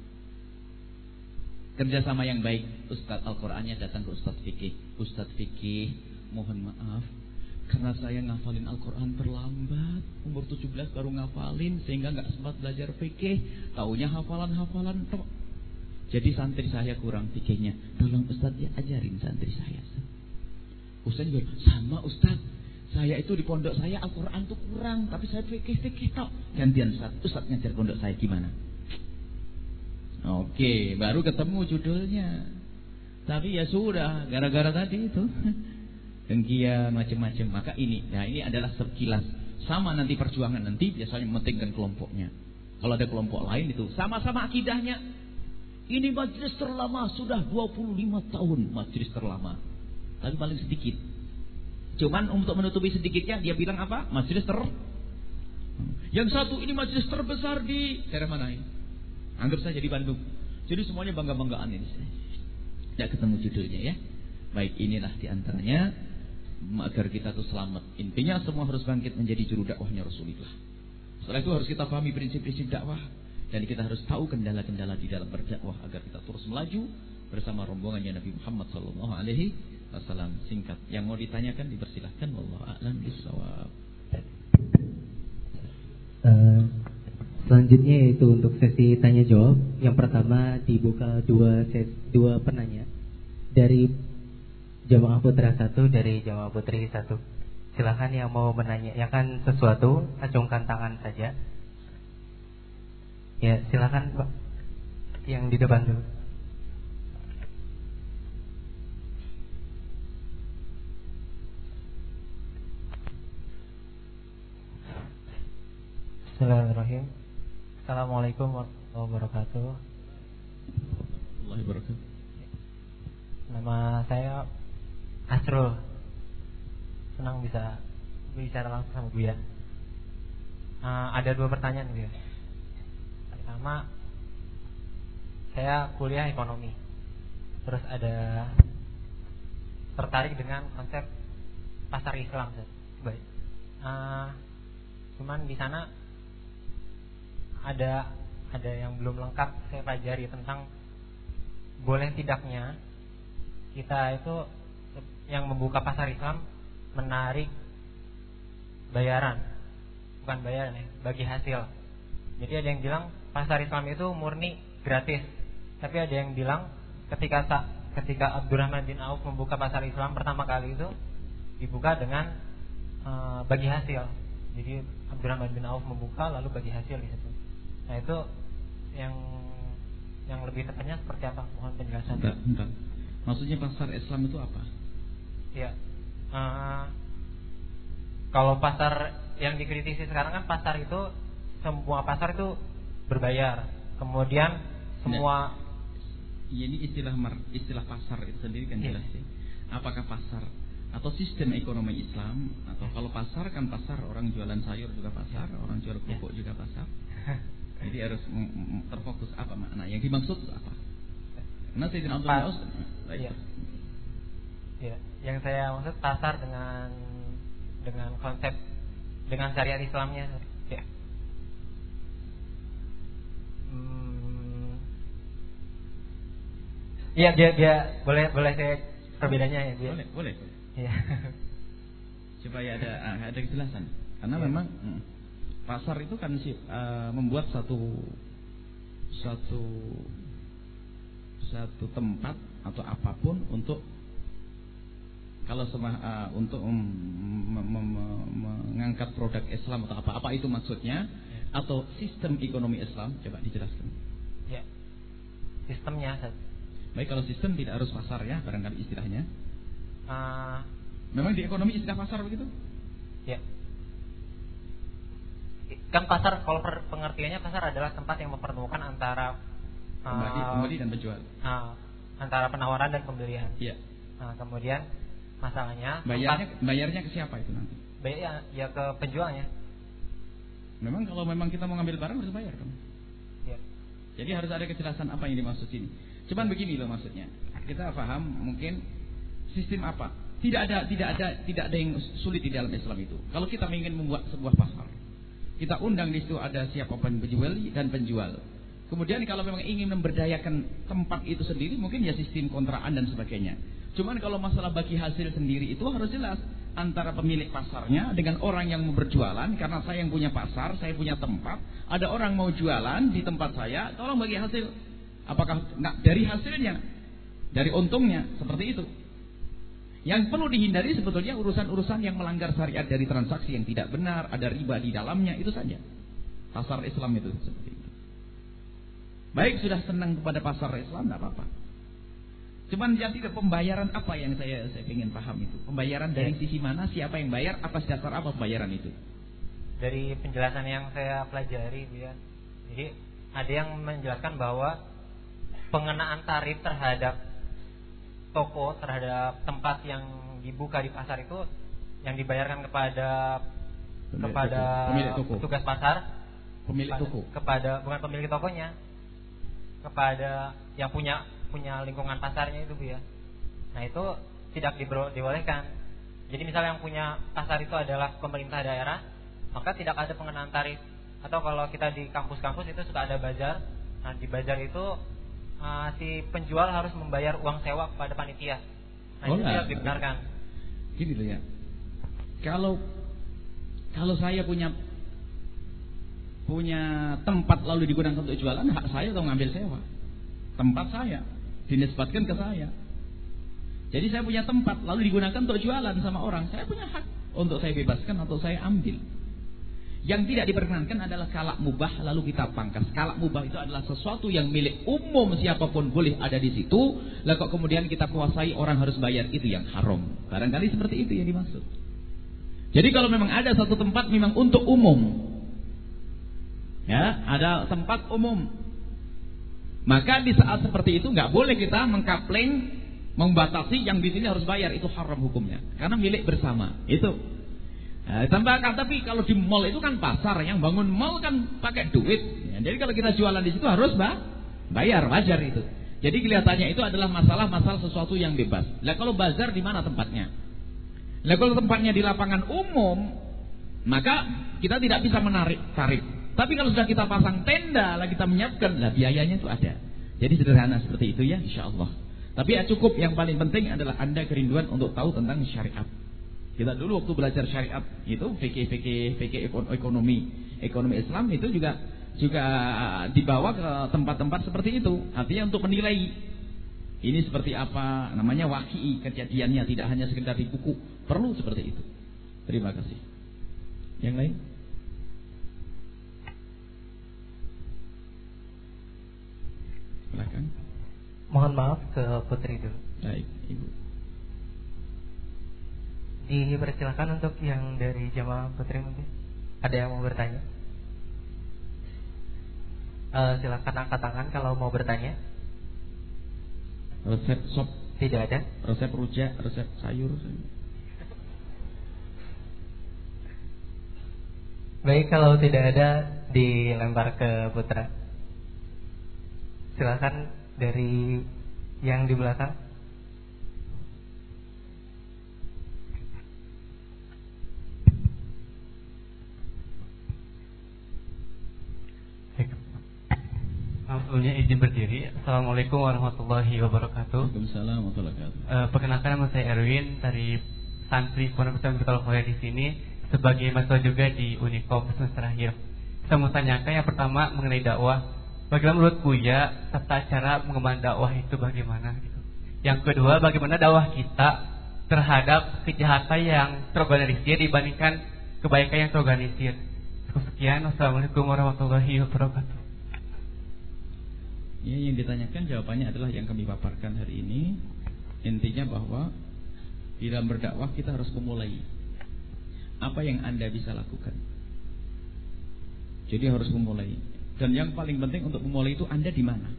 Kerjasama yang baik. Ustadz Al-Qurannya datang ke Ustadz Fikih. Ustadz Fikih, mohon maaf, karena saya ngafalin Al-Quran terlambat. Umur 17 baru ngafalin, sehingga gak sempat belajar fikih. Taunya hafalan-hafalan tok. Jadi santri saya kurang fikihnya. Tolong Ustadz ya ajarin santri saya. Ustadz juga, sama Ustadz, saya itu di pondok saya Al-Quran tuh kurang, tapi saya fikih tok. Gantian Ustadz ngajar pondok saya gimana? Oke, baru ketemu judulnya. Tapi ya sudah, gara-gara tadi itu dengkian macam-macam. Maka ini adalah sekilas. Sama nanti perjuangan nanti biasanya mementingkan kelompoknya. Kalau ada kelompok lain itu sama-sama akidahnya. Ini majelis terlama, sudah 25 tahun majelis terlama. Tapi paling sedikit. Cuman untuk menutupi sedikitnya dia bilang apa? Majelis Yang satu ini majelis terbesar di daerah mana ini? Anggap saja di Bandung. Jadi semuanya bangga-banggaan ini. Tidak ketemu judulnya ya. Baik, inilah diantaranya agar kita tuh selamat. Intinya semua harus bangkit menjadi juru dakwahnya Rasulullah. Setelah itu harus kita pahami prinsip-prinsip dakwah. Dan kita harus tahu kendala-kendala di dalam berdakwah agar kita terus melaju bersama rombongannya Nabi Muhammad SAW. Singkat. Yang mau ditanyakan dipersilahkan. Wallahu a'lam bishawab. Selanjutnya yaitu untuk sesi tanya jawab. Yang pertama dibuka dua penanya dari Jamaah Putra 1, dari Jamaah Putri 1. Silakan yang mau menanyakan sesuatu, acungkan tangan saja. Ya, silakan Pak. Yang di depan dulu. Bismillahirrahmanirrahim. Assalamualaikum warahmatullahi wabarakatuh. Warahmatullahi wabarakatuh. Nama saya Asrul. Senang bisa bicara langsung sama Buya. Ada dua pertanyaan Buya. Pertama, saya kuliah ekonomi. Terus ada tertarik dengan konsep pasar Islam. Baik. Cuman di sana ada yang belum lengkap saya pelajari tentang boleh tidaknya kita itu yang membuka pasar Islam menarik bayaran, bukan bayaran ya, bagi hasil. Jadi ada yang bilang pasar Islam itu murni gratis, tapi ada yang bilang ketika Abdurrahman bin Auf membuka pasar Islam pertama kali itu dibuka dengan bagi hasil. Jadi Abdurrahman bin Auf membuka lalu bagi hasil di situ. Nah itu yang lebih tepatnya seperti apa? Mohon penjelasan. Bentar. Maksudnya pasar Islam itu apa? Ya, kalau pasar yang dikritisi sekarang kan pasar itu semua pasar itu berbayar. Kemudian semua ini istilah pasar itu sendiri kan jelas ya. Apakah pasar atau sistem ekonomi Islam, atau kalau pasar kan pasar orang jualan sayur juga pasar, orang jual kerupuk juga pasar. Jadi harus terfokus apa makna yang dimaksud itu apa? Karena Sayyidina Abdullah yang saya maksud pasar dengan konsep dengan syariat Islamnya. Ya. Iya dia boleh saya perbedaannya ya dia. Boleh. Iya. Supaya ada kejelasan. Karena memang pasar itu kan membuat satu tempat atau apapun untuk untuk mengangkat produk Islam atau apa itu maksudnya, atau sistem ekonomi Islam, coba dijelaskan. Ya. Sistemnya. Baik, kalau sistem tidak harus pasar ya, barangkali istilahnya. Uh, Memang di ekonomi istilah pasar begitu? Ya. Kan pasar, kalau pengertiannya pasar adalah tempat yang mempertemukan antara pembeli dan penjual. Antara penawaran dan pembelian. Iya. Nah, kemudian masalahnya bayarnya ke siapa itu nanti? Bayar ya ke penjualnya. Memang kalau memang kita mau ngambil barang harus bayar dong. Ya. Jadi harus ada kejelasan apa yang dimaksud ini. Cuman begini loh maksudnya. Kita paham mungkin sistem apa? Tidak ada yang sulit di dalam Islam itu. Kalau kita ingin membuat sebuah pasar, kita undang di situ ada siapa penjual dan penjual. Kemudian kalau memang ingin memberdayakan tempat itu sendiri, mungkin ya sistem kontraan dan sebagainya. Cuman kalau masalah bagi hasil sendiri itu harus jelas antara pemilik pasarnya dengan orang yang mau berjualan. Karena saya yang punya pasar, saya punya tempat, ada orang mau jualan di tempat saya, tolong bagi hasil. Apakah dari hasilnya, dari untungnya, seperti itu. Yang perlu dihindari sebetulnya urusan-urusan yang melanggar syariat dari transaksi yang tidak benar, ada riba di dalamnya, itu saja. Pasar Islam itu seperti itu. Baik, sudah senang kepada pasar Islam, tidak apa-apa. Cuman yang tidak, pembayaran apa yang saya ingin paham itu. Pembayaran dari sisi mana, siapa yang bayar, atas dasar apa pembayaran itu. Dari penjelasan yang saya pelajari, ya. Jadi ada yang menjelaskan bahwa pengenaan tarif terhadap toko, terhadap tempat yang dibuka di pasar itu yang dibayarkan kepada pemilik toko. Petugas pasar, pemilik toko, kepada bukan pemilik tokonya, kepada yang punya lingkungan pasarnya itu, Bu ya. Nah, itu tidak dibolehkan. Jadi misalnya yang punya pasar itu adalah pemerintah daerah, maka tidak ada pengenaan tarif. Atau kalau kita di kampus-kampus itu suka ada bazar. Nah, di bazar itu si penjual harus membayar uang sewa kepada panitia. Nah, itu tidak dibenarkan. Gini loh ya. Kalau saya punya tempat lalu digunakan untuk jualan, hak saya untuk ngambil sewa. Tempat saya dinisbatkan ke saya. Jadi saya punya tempat lalu digunakan untuk jualan sama orang, saya punya hak untuk saya bebaskan atau saya ambil. Yang tidak diperkenankan adalah kalak mubah lalu kita pangkas. Kalak mubah itu adalah sesuatu yang milik umum, siapapun boleh ada di situ. Lalu kok kemudian kita kuasai orang harus bayar, itu yang haram. Barangkali seperti itu yang dimaksud. Jadi kalau memang ada satu tempat memang untuk umum, ya, ada tempat umum, maka di saat seperti itu nggak boleh kita mengkapling, membatasi yang di sini harus bayar, itu haram hukumnya. Karena milik bersama itu. Tambahkan, tapi kalau di mall itu kan pasar, yang bangun mall kan pakai duit. Ya, jadi kalau kita jualan di situ harus bayar, wajar itu. Jadi kelihatannya itu adalah masalah sesuatu yang bebas. Lah kalau bazar di mana tempatnya? Lah kalau tempatnya di lapangan umum, maka kita tidak bisa menarik tarif. Tapi kalau sudah kita pasang tenda, lah kita menyiapkan, lah biayanya itu ada. Jadi sederhana seperti itu ya, insyaallah. Tapi ya cukup, yang paling penting adalah Anda kerinduan untuk tahu tentang syariat. Kita dulu waktu belajar syariat itu fikih ekonomi Islam itu juga dibawa ke tempat-tempat seperti itu. Artinya untuk menilai ini seperti apa, namanya waqi'i, kejadiannya, tidak hanya sekedar di buku. Perlu seperti itu. Terima kasih. Yang lain? Silakan. Mohon maaf ke Putri dulu. Baik, Ibu. Dipersilakan untuk yang dari jamaah Putri mungkin. Ada yang mau bertanya? Silakan angkat tangan kalau mau bertanya. Resep sop tidak ada. Resep rujak, resep sayur. Baik, kalau tidak ada dilempar ke Putra. Silakan dari yang di belakang. Sebelumnya izin berdiri. Assalamualaikum warahmatullahi wabarakatuh. Waalaikumsalam warahmatullahi wabarakatuh. Perkenalkan, nama saya Erwin dari santri Pondok Pesantren Miftahul Khoir di sini sebagai mahasiswa juga di Unikom semester akhir. Saya mau tanyakan yang pertama mengenai dakwah. Bagaimana menurut Buya tata cara mengembangkan dakwah itu bagaimana gitu. Yang kedua, bagaimana dakwah kita terhadap kejahatan yang terorganisir dibandingkan kebaikan yang terorganisir. Sekian, wassalamualaikum warahmatullahi wabarakatuh. Ya, yang ditanyakan jawabannya adalah yang kami paparkan hari ini. Intinya bahwa di dalam berdakwah kita harus memulai. Apa yang Anda bisa lakukan? Jadi harus memulai. Dan yang paling penting untuk memulai itu Anda di mana?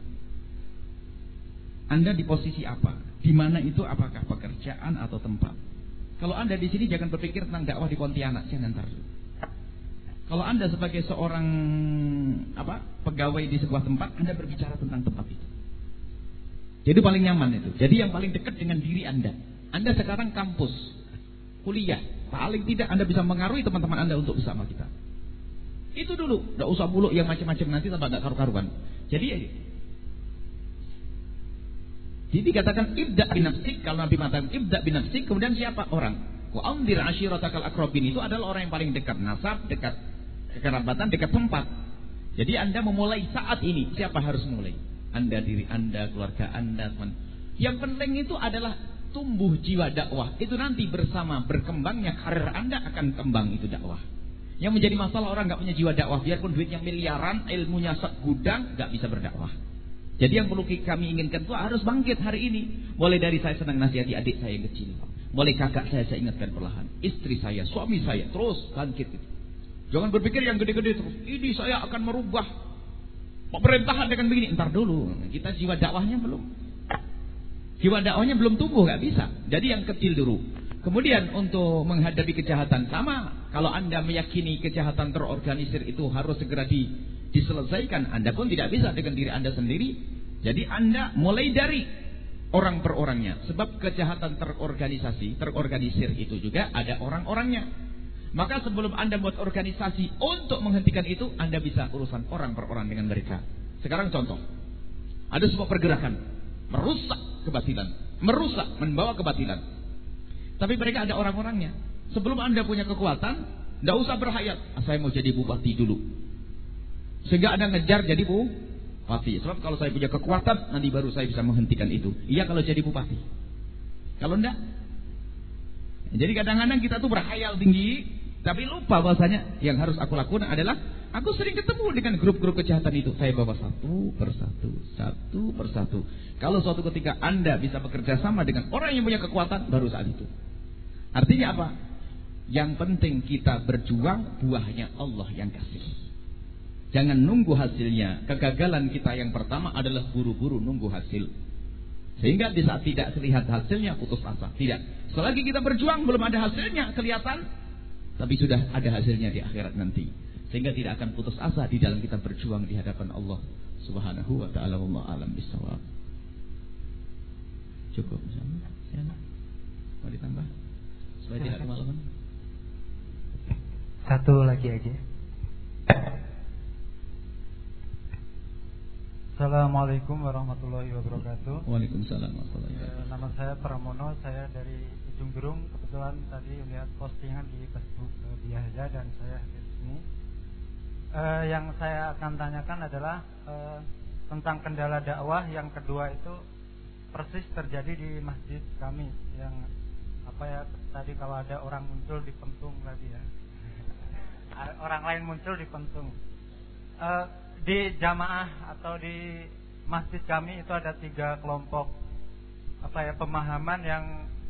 Anda di posisi apa? Di mana itu, apakah pekerjaan atau tempat? Kalau Anda di sini jangan berpikir tentang dakwah di Pontianak, jangan ntar. Kalau Anda sebagai seorang pegawai di sebuah tempat, Anda berbicara tentang tempat itu. Jadi paling nyaman itu. Jadi yang paling dekat dengan diri Anda. Anda sekarang kampus, kuliah, paling tidak Anda bisa mengaruhi teman-teman Anda untuk bersama kita. Itu dulu, tidak usah buluk yang macam-macam nanti tambah tidak karu-karuan. Jadi dikatakan ibda binafsik. Kalau Nabi mengatakan ibda binafsik, kemudian siapa orang? Wa anzir ashiratakal aqrabin, itu adalah orang yang paling dekat nasab, dekat kekerabatan, dekat tempat. Jadi Anda memulai saat ini. Siapa harus mulai? Anda, diri Anda, keluarga Anda, teman. Yang penting itu adalah tumbuh jiwa dakwah. Itu nanti bersama berkembangnya karir Anda akan kembang itu dakwah. Yang menjadi masalah orang nggak punya jiwa dakwah, biarpun duitnya miliaran, ilmunya segudang, nggak bisa berdakwah. Jadi yang perlu kami inginkan itu harus bangkit hari ini. Mulai dari saya senang nasihati adik saya yang kecil. Mulai kakak saya ingatkan perlahan. Istri saya, suami saya, terus bangkit. Jangan berpikir yang gede-gede terus. Ini saya akan merubah pemerintahan dengan begini. Entar dulu, kita jiwa dakwahnya belum. Jiwa dakwahnya belum tumbuh, nggak bisa. Jadi yang kecil dulu. Kemudian untuk menghadapi kejahatan sama. Kalau Anda meyakini kejahatan terorganisir itu harus segera diselesaikan, Anda pun tidak bisa dengan diri Anda sendiri. Jadi Anda mulai dari orang per orangnya. Sebab kejahatan terorganisir itu juga ada orang-orangnya. Maka sebelum Anda buat organisasi untuk menghentikan itu, Anda bisa urusan orang per orang dengan mereka. Sekarang contoh, ada sebuah pergerakan merusak kebatilan, membawa kebatilan. Tapi mereka ada orang-orangnya. Sebelum Anda punya kekuatan, tidak usah berhayat, saya mau jadi bupati dulu. Sehingga Anda ngejar jadi bupati. Sebab kalau saya punya kekuatan, nanti baru saya bisa menghentikan itu. Iya kalau jadi bupati. Kalau enggak. Jadi kadang-kadang kita tuh berhayal tinggi, tapi lupa bahwasanya yang harus aku lakukan adalah aku sering ketemu dengan grup-grup kejahatan itu. Saya bawa satu persatu. Kalau suatu ketika Anda bisa bekerja sama dengan orang yang punya kekuatan, baru saat itu. Artinya apa? Yang penting kita berjuang, buahnya Allah yang kasih. Jangan nunggu hasilnya. Kegagalan kita yang pertama adalah buru-buru nunggu hasil. Sehingga di saat tidak terlihat hasilnya putus asa. Tidak. Selagi kita berjuang belum ada hasilnya kelihatan, tapi sudah ada hasilnya di akhirat nanti. Sehingga tidak akan putus asa di dalam kita berjuang di hadapan Allah Subhanahu wa taala. Wallahu a'lam bishawab. Cukup misalnya. Mau ditambah? Supaya tidak kemalaman. Satu lagi aja. Assalamualaikum warahmatullahi wabarakatuh. Waalaikumsalam warahmatullahi wabarakatuh. Nama saya Pramono, saya dari Ujung Berung. Kebetulan tadi lihat postingan di Facebook Biahja dan saya di sini. Yang saya akan tanyakan adalah tentang kendala dakwah. Yang kedua itu persis terjadi di masjid kami. Yang tadi kalau ada orang muncul dipentung tadi ya. Orang lain muncul dipentung. Di jamaah atau di masjid kami itu ada 3 kelompok pemahaman yang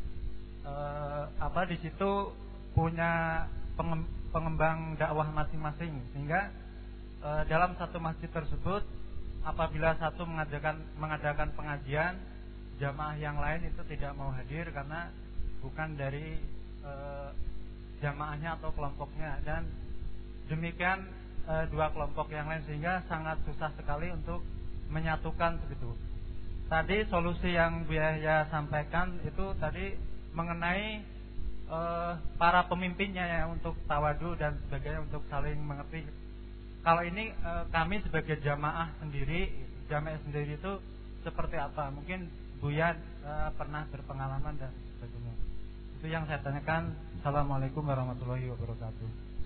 di situ punya pengembang dakwah masing-masing, sehingga dalam satu masjid tersebut apabila satu mengadakan pengajian, jamaah yang lain itu tidak mau hadir karena bukan dari jamaahnya atau kelompoknya, dan demikian 2 kelompok yang lain, sehingga sangat susah sekali untuk menyatukan begitu. Tadi solusi yang Bu Yahya sampaikan itu tadi mengenai para pemimpinnya ya, untuk tawadu dan sebagainya, untuk saling mengerti. Kalau ini kami sebagai jamaah sendiri itu seperti apa? Mungkin Buya pernah berpengalaman dan sebagainya. Itu yang saya tanyakan. Assalamualaikum warahmatullahi wabarakatuh.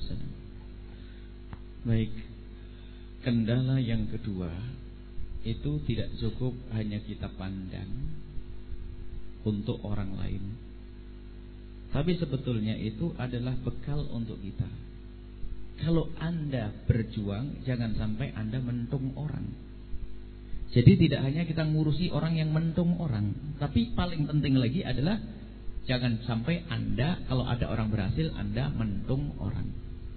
Baik, kendala yang kedua itu tidak cukup hanya kita pandang untuk orang lain, tapi sebetulnya itu adalah bekal untuk kita. Kalau Anda berjuang, jangan sampai Anda mentung orang. Jadi tidak hanya kita ngurusi orang yang mentung orang, tapi paling penting lagi adalah jangan sampai Anda kalau ada orang berhasil Anda mentung orang.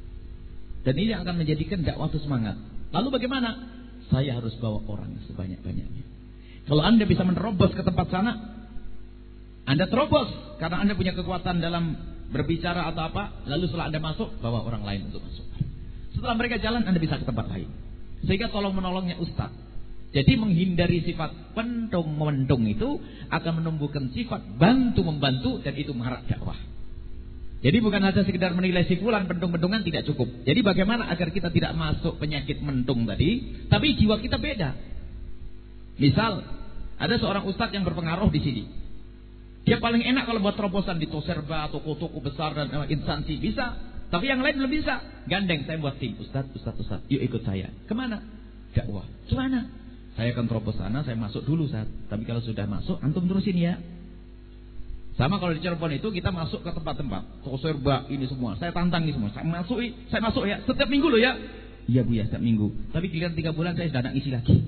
Dan ini akan menjadikan dakwah itu semangat. Lalu bagaimana? Saya harus bawa orang sebanyak-banyaknya. Kalau Anda bisa menerobos ke tempat sana, Anda terobos karena Anda punya kekuatan dalam berbicara atau apa. Lalu setelah Anda masuk, bawa orang lain untuk masuk. Setelah mereka jalan, Anda bisa ke tempat lain. Sehingga tolong menolongnya Ustaz. Jadi menghindari sifat pentung-mentung itu akan menumbuhkan sifat bantu-membantu, dan itu marak dakwah. Jadi bukan saja sekedar menilai si fulan pentung-pentungan tidak cukup. Jadi bagaimana agar kita tidak masuk penyakit mentung tadi, tapi jiwa kita beda. Misal ada seorang ustadz yang berpengaruh di sini. Dia paling enak kalau buat terobosan di Toserba, toko-toko besar dan instansi bisa. Tapi yang lain belum bisa. Gandeng, saya buat tim. Ustadz, yuk ikut saya. Kemana? Dakwah. Kemana? Saya akan terobos sana, saya masuk dulu Ustaz. Tapi kalau sudah masuk, antum terusin ya. Sama kalau di Cirebon itu kita masuk ke tempat-tempat Toserba ini semua. Saya tantang ini semua. Saya masuk ya. Setiap minggu loh ya. Iya Bu ya, setiap minggu. Tapi giliran 3 bulan saya sudah nak isi lagi.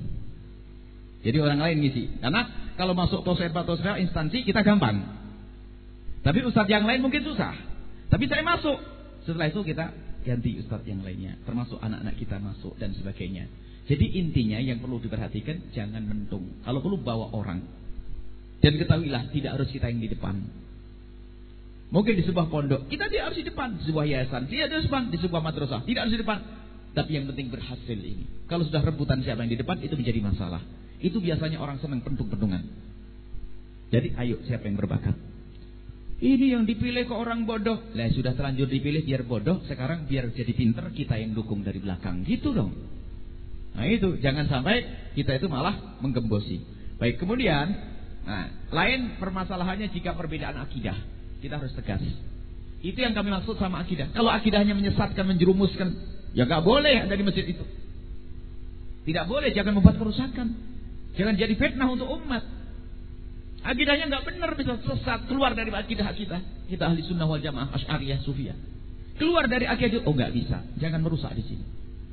Jadi orang lain ngisi. Karena kalau masuk Toserba instansi kita gampang. Tapi Ustaz yang lain mungkin susah. Tapi saya masuk. Setelah itu kita ganti Ustaz yang lainnya. Termasuk anak-anak kita masuk dan sebagainya. Jadi intinya yang perlu diperhatikan, jangan mentung. Kalau perlu bawa orang. Dan ketahuilah tidak harus kita yang di depan. Mungkin di sebuah pondok kita tidak harus di depan, di sebuah yayasan tidak harus di depan, di sebuah madrasah tidak harus di depan. Tapi yang penting berhasil ini. Kalau sudah rebutan siapa yang di depan, itu menjadi masalah. Itu biasanya orang senang pentung-pentungan. Jadi ayo, siapa yang berbakat? Ini yang dipilih ke orang bodoh. Lah sudah terlanjur dipilih biar bodoh, sekarang biar jadi pinter, kita yang dukung dari belakang. Gitu dong. Nah itu, jangan sampai kita itu malah menggembosi. Baik, kemudian lain permasalahannya jika perbedaan akidah. Kita harus tegas. Itu yang kami maksud sama akidah. Kalau akidahnya menyesatkan, menjerumuskan, ya gak boleh ada di masjid itu. Tidak boleh, jangan membuat kerusakan. Jangan jadi fitnah untuk umat. Akidahnya gak benar, bisa sesat, keluar dari akidah kita. Kita ahli sunnah wal jamaah, Asy'ariyah, Sufiyah. Keluar dari akidah, gak bisa. Jangan merusak di sini.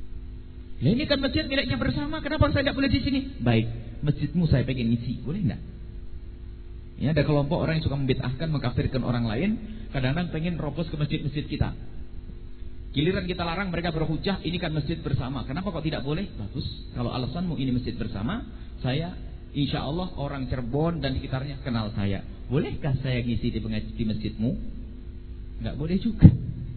Nah ini kan masjid miliknya bersama, kenapa saya tidak boleh di sini? Baik, masjidmu saya pengen ngisi, boleh enggak? Ya, ada kelompok orang yang suka membid'ahkan, mengkafirkan orang lain, kadang-kadang pengen robos ke masjid-masjid kita. Giliran kita larang, mereka berhujah, ini kan masjid bersama. Kenapa kok tidak boleh? Bagus, kalau alasanmu ini masjid bersama, saya insya Allah orang Cirebon dan sekitarnya kenal saya. Bolehkah saya ngisi di masjidmu? Enggak boleh juga.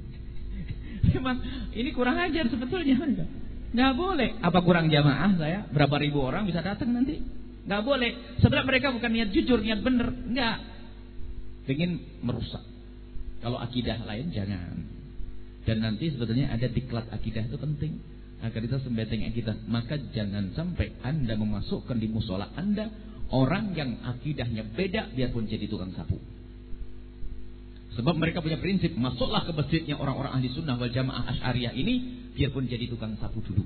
Memang ini kurang ajar sebetulnya, enggak? Nggak boleh. Apa kurang jamaah saya? Berapa ribu orang bisa datang nanti? Nggak boleh. Sebenarnya mereka bukan niat jujur, niat benar. Nggak. Pengen merusak. Kalau akidah lain jangan. Dan nanti sebetulnya ada diklat akidah itu penting. Agar kita sembeteng akidah. Maka jangan sampai Anda memasukkan di musola Anda orang yang akidahnya beda, biarpun jadi tukang sapu. Sebab mereka punya prinsip, masuklah ke masjidnya orang-orang ahli sunnah wal jamaah Asy'ariyah ini, biarpun jadi tukang sapu dulu.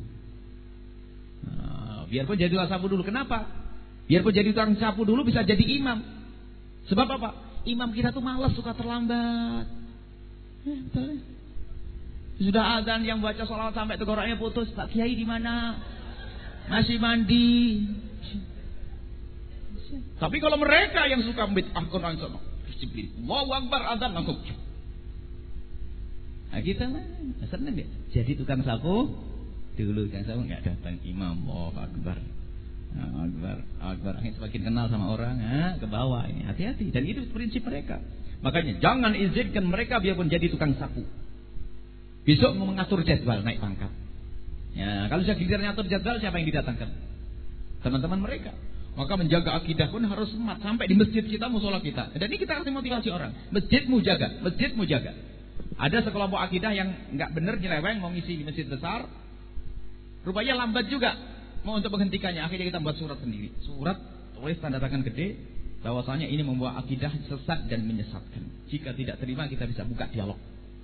Biarpun jadi tukang sapu dulu. Kenapa? Biarpun jadi tukang sapu dulu bisa jadi imam. Sebab apa? Imam kita tuh malas, suka terlambat. Betul. Sudah azan yang baca sholawat sampai tenggorokannya putus. Pak Kiai di mana? Masih mandi. Tapi kalau mereka yang suka bid'ah Quran sama disiplin, Allahu Akbar, azan langsung. Nah kita mah seneng deh. Jadi tukang sapu dulu, tukang sapu nggak datang imam. Allahu Akbar, Akbar. Akhirnya semakin kenal sama orang, ke bawah ini. Hati-hati. Dan itu prinsip mereka. Makanya jangan izinkan mereka biarpun jadi tukang sapu. Besok mau mengatur jadwal naik pangkat. Ya, kalau sudah giliran ngatur jadwal, siapa yang didatangkan? Teman-teman mereka. Maka menjaga akidah pun harus semat sampai di masjid kita, musola kita. Dan ini kita kasih motivasi orang. Masjidmu jaga, masjidmu jaga. Ada sekelompok akidah yang nggak benar, nyeleweng, mau ngisi di masjid besar. Rupanya lambat juga mau untuk menghentikannya. Akhirnya kita buat surat sendiri. Surat tulis tanda tangan gede bahwasanya ini membawa akidah sesat dan menyesatkan. Jika tidak terima, kita bisa buka dialog.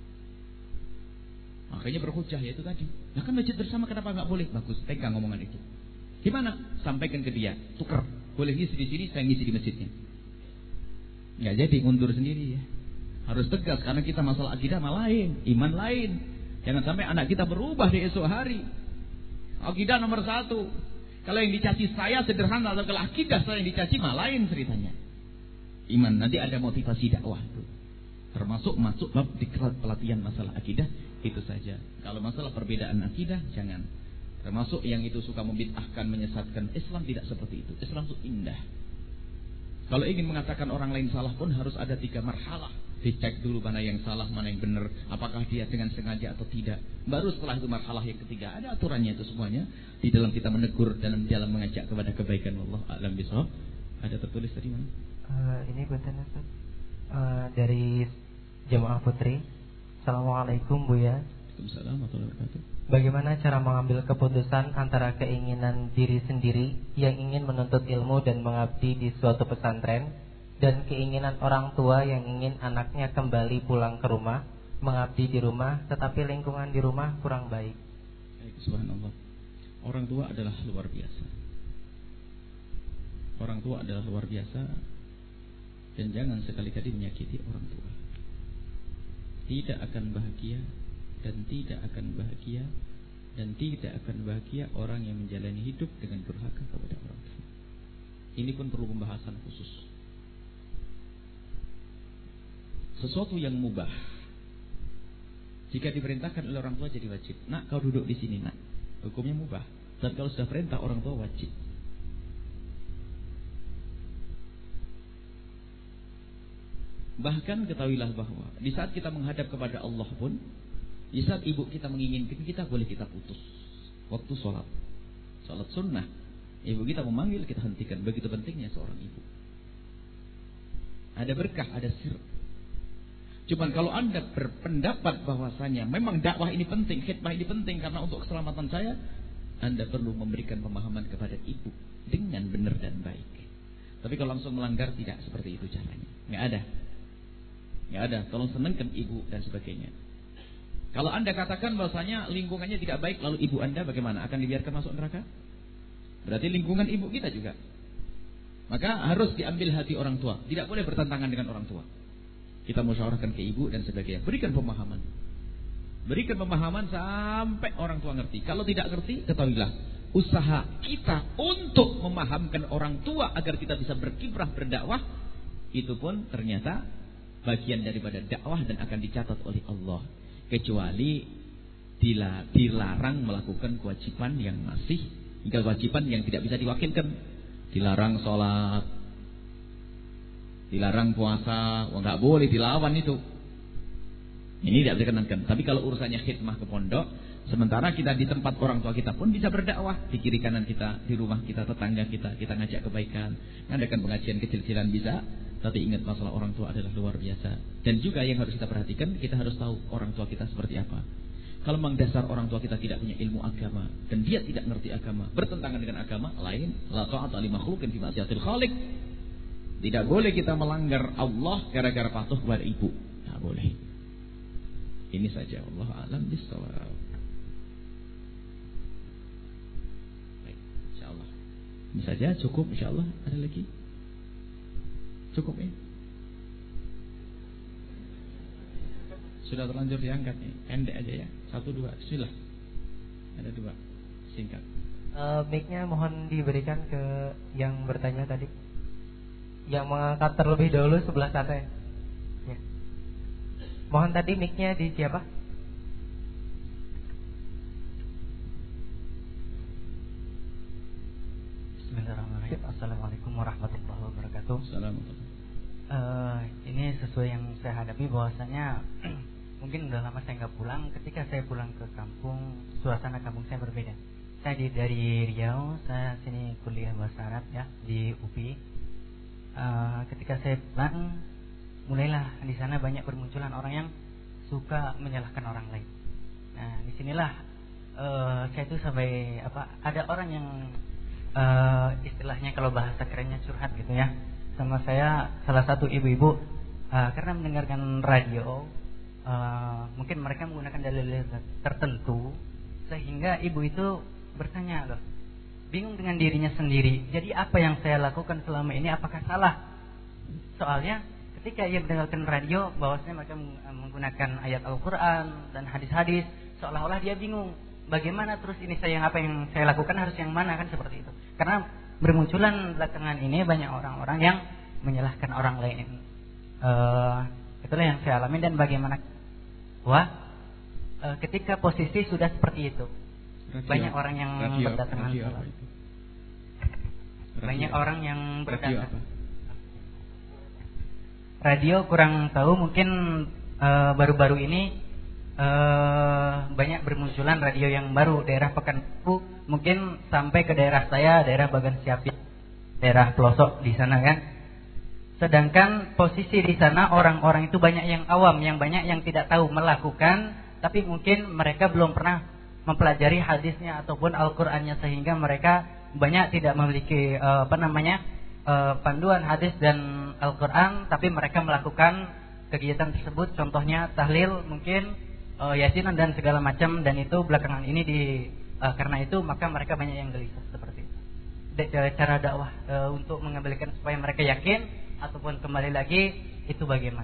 Makanya berhujah yaitu tadi. Nah kan masjid bersama kenapa nggak boleh? Bagus, pegang omongan itu. Gimana? Sampaikan ke dia, tuker. Boleh ngisi di sini, saya ngisi di masjidnya. Nggak jadi, mundur sendiri ya. Harus tegas karena kita masalah akidah lain, iman lain. Jangan sampai anak kita berubah di esok hari. Akidah nomor 1. Kalau yang dicaci saya sederhana, atau kalau akidah saya yang dicaci mah lain ceritanya. Iman, nanti ada motivasi dakwah itu. Termasuk masuk bab diklat pelatihan masalah akidah, itu saja. Kalau masalah perbedaan akidah, jangan. Termasuk yang itu suka membid'ahkan, menyesatkan. Islam tidak seperti itu. Islam itu indah. Kalau ingin mengatakan orang lain salah pun harus ada 3 marhalah. Dicek dulu mana yang salah, mana yang benar. Apakah dia dengan sengaja atau tidak. Baru setelah itu marhalah yang ketiga. Ada aturannya itu semuanya. Di dalam kita menegur dan dalam mengajak kepada kebaikan. Wallahu a'lam bishawab. Ada tertulis tadi mana? Ini buatan Ustaz. Dari Jamaah Putri. Assalamualaikum Buya. Waalaikumsalam warahmatullahi wabarakatuh. Bagaimana cara mengambil keputusan antara keinginan diri sendiri yang ingin menuntut ilmu dan mengabdi di suatu pesantren, dan keinginan orang tua yang ingin anaknya kembali pulang ke rumah, mengabdi di rumah, tetapi lingkungan di rumah kurang baik? Subhanallah. Orang tua adalah luar biasa. Orang tua adalah luar biasa. Dan jangan sekali-kali menyakiti orang tua. Tidak akan bahagia. Dan tidak akan bahagia. Dan tidak akan bahagia orang yang menjalani hidup dengan durhaka kepada orang tua. Ini pun perlu pembahasan khusus. Sesuatu yang mubah, jika diperintahkan oleh orang tua jadi wajib. Nak, kau duduk di sini, nak. Hukumnya mubah. Dan kalau sudah perintah orang tua wajib. Bahkan ketahuilah bahwa di saat kita menghadap kepada Allah pun, di saat ibu kita menginginkan kita, boleh kita putus. Waktu sholat sunnah, ibu kita memanggil, kita hentikan. Begitu pentingnya seorang ibu. Ada berkah, ada sir. Cuman kalau Anda berpendapat bahwasanya memang dakwah ini penting, khidmah ini penting karena untuk keselamatan saya, Anda perlu memberikan pemahaman kepada ibu dengan benar dan baik. Tapi kalau langsung melanggar, tidak seperti itu caranya. Nggak ada. Tolong senangkan ibu dan sebagainya. Kalau Anda katakan bahwasanya lingkungannya tidak baik, lalu ibu Anda bagaimana? Akan dibiarkan masuk neraka? Berarti lingkungan ibu kita juga. Maka harus diambil hati orang tua. Tidak boleh bertentangan dengan orang tua. Kita musyawarahkan ke ibu dan sebagainya. Berikan pemahaman. Berikan pemahaman sampai orang tua ngerti. Kalau tidak ngerti, ketahuilah, usaha kita untuk memahamkan orang tua agar kita bisa berkiprah berdakwah, itu pun ternyata bagian daripada dakwah dan akan dicatat oleh Allah. Kecuali dilarang melakukan kewajiban yang masih, kewajiban yang tidak bisa diwakilkan. Dilarang sholat, dilarang puasa, nggak boleh dilawan itu. Ini tidak dikenankan. Tapi kalau urusannya khidmah ke pondok, sementara kita di tempat orang tua kita pun bisa berdakwah. Di kiri kanan kita, di rumah kita, tetangga kita ngajak kebaikan, ngadakan pengajian kecil-kecilan bisa. Tapi ingat, masalah orang tua adalah luar biasa. Dan juga yang harus kita perhatikan, kita harus tahu orang tua kita seperti apa. Kalau memang dasar orang tua kita tidak punya ilmu agama dan dia tidak ngerti agama, bertentangan dengan agama lain, la ta'ata li makhluqin fi ma'siyatil khaliq. Tidak boleh kita melanggar Allah gara-gara patuh kepada ibu. Tidak boleh. Ini saja, wallahu a'lam bishawab. Baik, insyaallah. Ini saja cukup insyaallah. Ada lagi? Cukup ya? Sudah terlanjur diangkat nih. Pendek aja ya. 1, 2, bismillah. Ada 2. Singkat. Mic-nya mohon diberikan ke yang bertanya tadi. Yang mengangkat terlebih dahulu sebelah sana. Ya. Mohon tadi mic-nya di siapa? Bismillahirrahmanirrahim. Assalamualaikum warahmatullahi wabarakatuh. Assalamualaikum. Ini sesuai yang saya hadapi, bahwasanya mungkin udah lama saya nggak pulang. Ketika saya pulang ke kampung, suasana kampung saya berbeda. Saya dari Riau, saya sini kuliah bahasa Arab ya di UPI. Ketika saya pulang, mulailah di sana banyak bermunculan orang yang suka menyalahkan orang lain. Nah, disinilah saya itu sampai ada orang yang istilahnya kalau bahasa kerennya curhat gitu ya sama saya, salah satu ibu-ibu, karena mendengarkan radio, mungkin mereka menggunakan dalil tertentu sehingga ibu itu bertanya, loh, bingung dengan dirinya sendiri. Jadi apa yang saya lakukan selama ini apakah salah? Soalnya ketika ia mendengarkan radio bahwasanya mereka menggunakan ayat Al-Quran dan hadis-hadis, seolah-olah dia bingung. bagaimana terus ini apa yang saya lakukan harus yang mana, kan seperti itu. Karena bermunculan belakangan ini banyak orang-orang yang menyalahkan orang lain. Itulah yang saya alami. Dan bagaimana ketika posisi sudah seperti itu, banyak orang yang berdatangan. Banyak orang yang berdatangan. Radio kurang tahu, mungkin baru-baru ini banyak bermunculan radio yang baru daerah Pekanbaru, mungkin sampai ke daerah saya, daerah Bagan Siapit, daerah pelosok di sana kan. Sedangkan posisi di sana orang-orang itu banyak yang awam, yang banyak yang tidak tahu melakukan, tapi mungkin mereka belum pernah mempelajari hadisnya ataupun Al-Qur'annya, sehingga mereka banyak tidak memiliki panduan hadis dan Al-Qur'an, tapi mereka melakukan kegiatan tersebut, contohnya tahlil, mungkin yasinan dan segala macam, dan itu belakangan ini karena itu maka mereka banyak yang gelisah seperti itu. Cara dakwah untuk mengembalikan supaya mereka yakin ataupun kembali lagi itu bagaimana?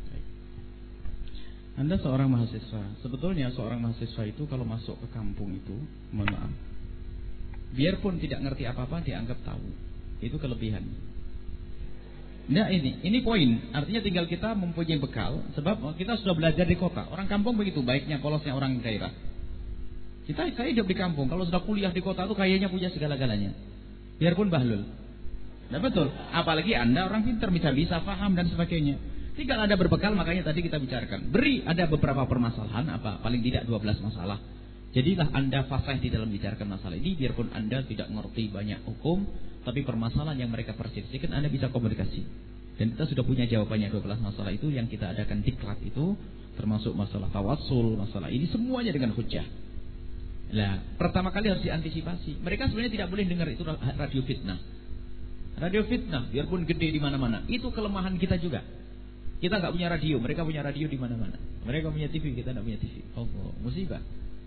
Anda seorang mahasiswa. Sebetulnya seorang mahasiswa itu kalau masuk ke kampung itu, mohon maaf, biarpun tidak ngerti apa-apa dianggap tahu. Itu kelebihan. Nah ini poin. Artinya tinggal kita mempunyai bekal. Sebab kita sudah belajar di kota. Orang kampung begitu baiknya polosnya orang daerah. Saya hidup di kampung. Kalau sudah kuliah di kota itu kayaknya punya segala-galanya. Biarpun bahlul. Nah betul. Apalagi Anda orang pintar, bisa paham dan sebagainya. Tinggal Anda berbekal, makanya tadi kita bicarakan. Beri ada beberapa permasalahan, paling tidak 12 masalah. Jadilah Anda fasih di dalam bicarakan masalah ini. Biarpun Anda tidak ngerti banyak hukum, tapi permasalahan yang mereka perselisihkan Anda bisa komunikasi. Dan kita sudah punya jawabannya 12 masalah itu yang kita adakan diklat itu, termasuk masalah tawassul, masalah ini semuanya dengan hujjah. Nah, pertama kali harus diantisipasi. Mereka sebenarnya tidak boleh dengar itu radio fitnah. Radio fitnah, biarpun gede di mana-mana, itu kelemahan kita juga. Kita nggak punya radio, mereka punya radio di mana-mana. Mereka punya TV, kita nggak punya TV. Oh, musibah.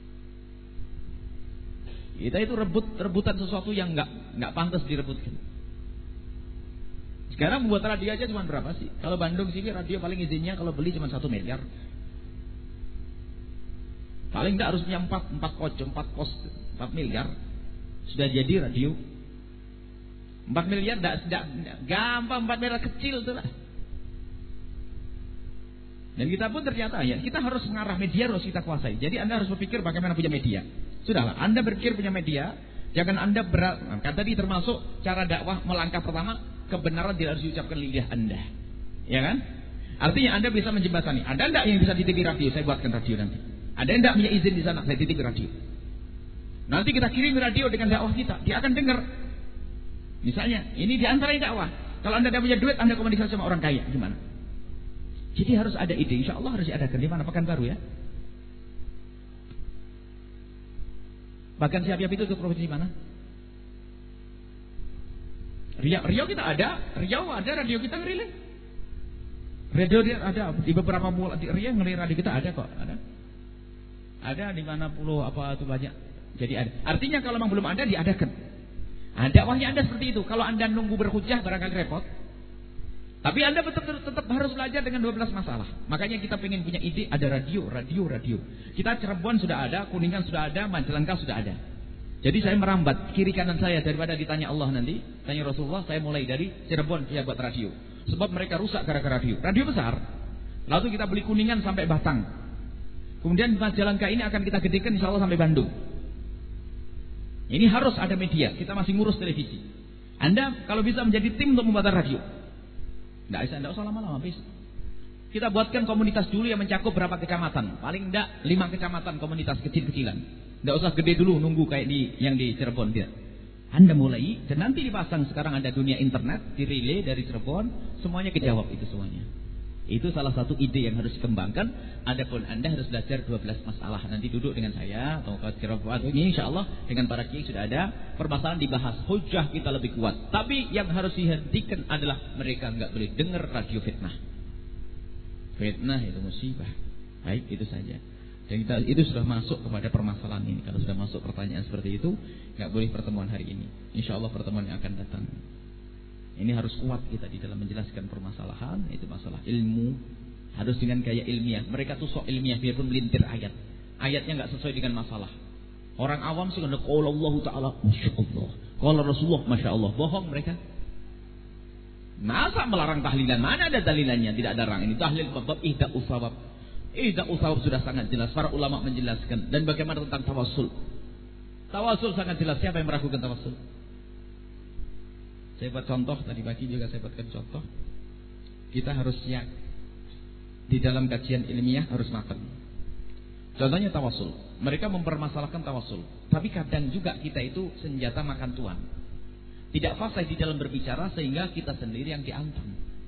Kita itu rebutan sesuatu yang nggak pantas direbutkan. Sekarang membuat radio aja cuma berapa sih? Kalau Bandung sini radio paling izinnya kalau beli cuma 1 miliar. Paling nggak harusnya 4 miliar sudah jadi radio. 4 miliar tidak gampang, 4 miliar kecil tuh lah. Dan kita pun ternyata kita harus mengarah media, harus kita kuasai. Jadi Anda harus berpikir bagaimana punya media. Sudahlah, Anda berpikir punya media, jangan Anda kan tadi termasuk cara dakwah melangkah pertama, kebenaran tidak harus diucapkan lidah Anda. Ya kan? Artinya Anda bisa menjembatani. Ada enggak yang bisa titip radio? Saya buatkan radio nanti. Ada enggak punya izin di sana? Saya titip radio. Nanti kita kirim radio dengan dakwah kita, dia akan dengar. Misalnya, ini di antara dakwah. Kalau Anda tidak punya duit, Anda komunikasi sama orang kaya, gimana? Jadi harus ada ide, insya Allah harus diadakan. Di mana? Pekanbaru ya. Bagan Siapit itu provinsi mana? Riau kita ada, Riau ada radio kita ngeriling. Radio dia ada di beberapa pulau di Riau ngeriling radio kita ada kok, ada. Ada di mana pulau apa itu banyak. Jadi ada. Artinya kalau memang belum ada diadakan. Dakwahnya Anda seperti itu. Kalau Anda nunggu berhujjah barangkali repot. Tapi Anda tetap harus belajar dengan 12 masalah. Makanya kita pengen punya ide, ada radio. Kita Cirebon sudah ada, Kuningan sudah ada, Majalengka sudah ada. Jadi saya merambat kiri kanan saya daripada ditanya Allah nanti, tanya Rasulullah, saya mulai dari Cirebon ya buat radio. Sebab mereka rusak gara-gara radio. Radio besar. Lalu kita beli Kuningan sampai Batang. Kemudian Majalengka ini akan kita gedekan insya Allah sampai Bandung. Ini harus ada media. Kita masih ngurus televisi. Anda kalau bisa menjadi tim untuk membuat radio. Tidak usah lama-lama, bisa. Kita buatkan komunitas dulu yang mencakup berapa kecamatan. Paling tidak 5 kecamatan komunitas kecil-kecilan. Tidak usah gede dulu nunggu kayak yang di Cirebon. Tidak. Anda mulai dan nanti dipasang. Sekarang ada dunia internet, di relay dari Cirebon, semuanya kejawab itu semuanya. Itu salah satu ide yang harus dikembangkan. Adapun Anda harus belajar 12 masalah. Nanti duduk dengan saya atau ke Cirebon ini insyaallah dengan para kiai sudah ada permasalahan dibahas. Hujah kita lebih kuat. Tapi yang harus dihentikan adalah mereka enggak boleh dengar radio fitnah. Fitnah itu musibah. Baik, itu saja. Dan kita itu sudah masuk kepada permasalahan ini. Kalau sudah masuk pertanyaan seperti itu, enggak boleh pertemuan hari ini. Insyaallah pertemuan yang akan datang. Ini harus kuat kita di dalam menjelaskan permasalahan. Itu masalah ilmu. Harus dengan gaya ilmiah. Mereka tuh sok ilmiah biarpun melintir ayat. Ayatnya nggak sesuai dengan masalah. Orang awam sih kena qala Allah Ta'ala, Masya Allah. Qala Rasulullah, Masya Allah. Bohong mereka. Masa melarang tahlilan? Mana ada dalilannya? Tidak ada orang. Ini tahlil bab ihda'us sawab. Ihda'us sawab sudah sangat jelas. Para ulama menjelaskan. Dan bagaimana tentang tawassul? Tawassul sangat jelas. Siapa yang meragukan tawassul? Saya buat contoh. Tadi pagi juga saya buatkan contoh. Kita harus siap. Di dalam kajian ilmiah harus matang. Contohnya tawassul. Mereka mempermasalahkan tawassul. Tapi kadang juga kita itu senjata makan tuan. Tidak fasih di dalam berbicara sehingga kita sendiri yang diantam.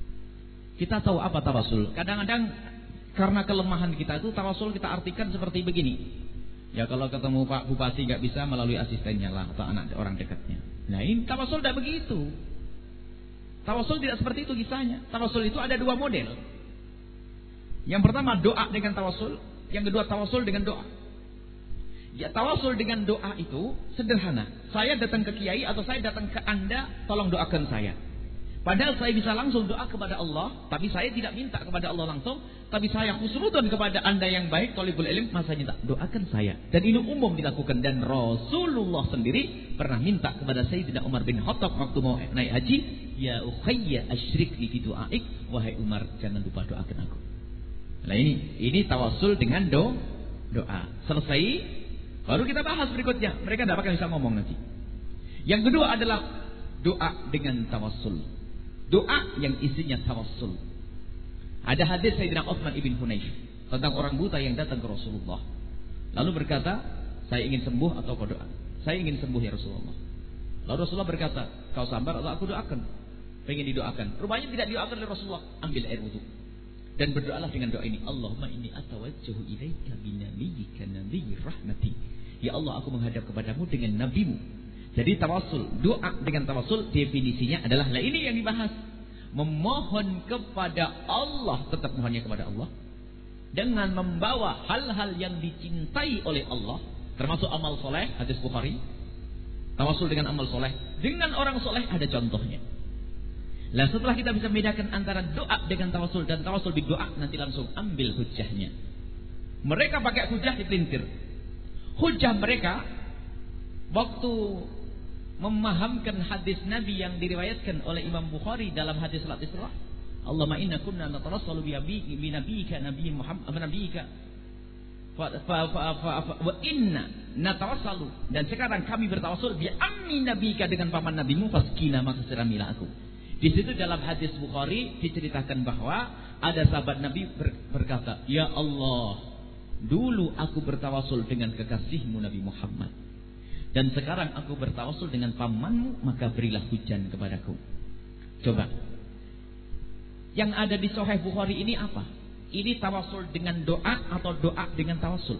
Kita tahu apa tawassul. Kadang-kadang karena kelemahan kita itu tawassul kita artikan seperti begini. Ya kalau ketemu Pak Bupati nggak bisa melalui asistennya lah atau anak orang dekatnya. Nah ini tawassul tidak begitu. Tawassul tidak seperti itu kisahnya. Tawassul itu ada dua model. Yang pertama doa dengan tawassul. Yang kedua tawassul dengan doa. Ya tawassul dengan doa itu sederhana. Saya datang ke kiai atau saya datang ke Anda, tolong doakan saya. Padahal saya bisa langsung doa kepada Allah, tapi saya tidak minta kepada Allah langsung, tapi saya khusnudzon kepada Anda yang baik, thalibul ilm, masa minta doakan saya. Dan ini umum dilakukan dan Rasulullah sendiri pernah minta kepada Sayyidina Umar bin Khattab waktu mau naik haji, ya ukhayya asyrikni fi du'aik, wahai Umar jangan lupa doakan aku. Nah ini tawassul dengan doa. Selesai, baru kita bahas berikutnya. Mereka tidak akan bisa ngomong nanti. Yang kedua adalah doa dengan tawassul. Doa yang isinya tawassul. Ada hadis Sayyidina Utsman ibn Hunayf tentang orang buta yang datang ke Rasulullah. Lalu berkata, saya ingin sembuh atau kau doa? Saya ingin sembuh ya Rasulullah. Lalu Rasulullah berkata, kau sabar atau aku doakan? Pengen didoakan. Rupanya tidak didoakan oleh Rasulullah. Ambil air wudu. Dan berdoalah dengan doa ini. Allahumma inni atawajjahu ilaika binabiyyika nabiyyir rahmati. Ya Allah, aku menghadap kepadamu dengan nabimu. Jadi tawassul, doa dengan tawassul definisinya adalah, nah ini yang dibahas. Memohon kepada Allah, tetap mohonnya kepada Allah. Dengan membawa hal-hal yang dicintai oleh Allah. Termasuk amal soleh, hadis Bukhari. Tawassul dengan amal soleh. Dengan orang soleh ada contohnya. Nah setelah kita bisa membedakan antara doa dengan tawassul dan tawassul bidoa, nanti langsung ambil hujahnya. Mereka pakai hujah dipelintir. Hujah mereka waktu memahamkan hadis Nabi yang diriwayatkan oleh Imam Bukhari dalam hadis salat Isra. Allahumma inna kunna natarassalu bi nabiyyika Nabi Muhammad nabiyyika wa inna natarassalu, dan sekarang kami bertawassul bi ammi nabiyyika, dengan paman nabimu, faskina maka siramilah aku. Di situ dalam hadis Bukhari diceritakan bahwa ada sahabat Nabi berkata, ya Allah, dulu aku bertawassul dengan kekasihmu Nabi Muhammad, dan sekarang aku bertawassul dengan pamanmu, maka berilah hujan kepadaku. Coba, yang ada di Sahih Bukhari ini apa? Ini tawassul dengan doa atau doa dengan tawassul?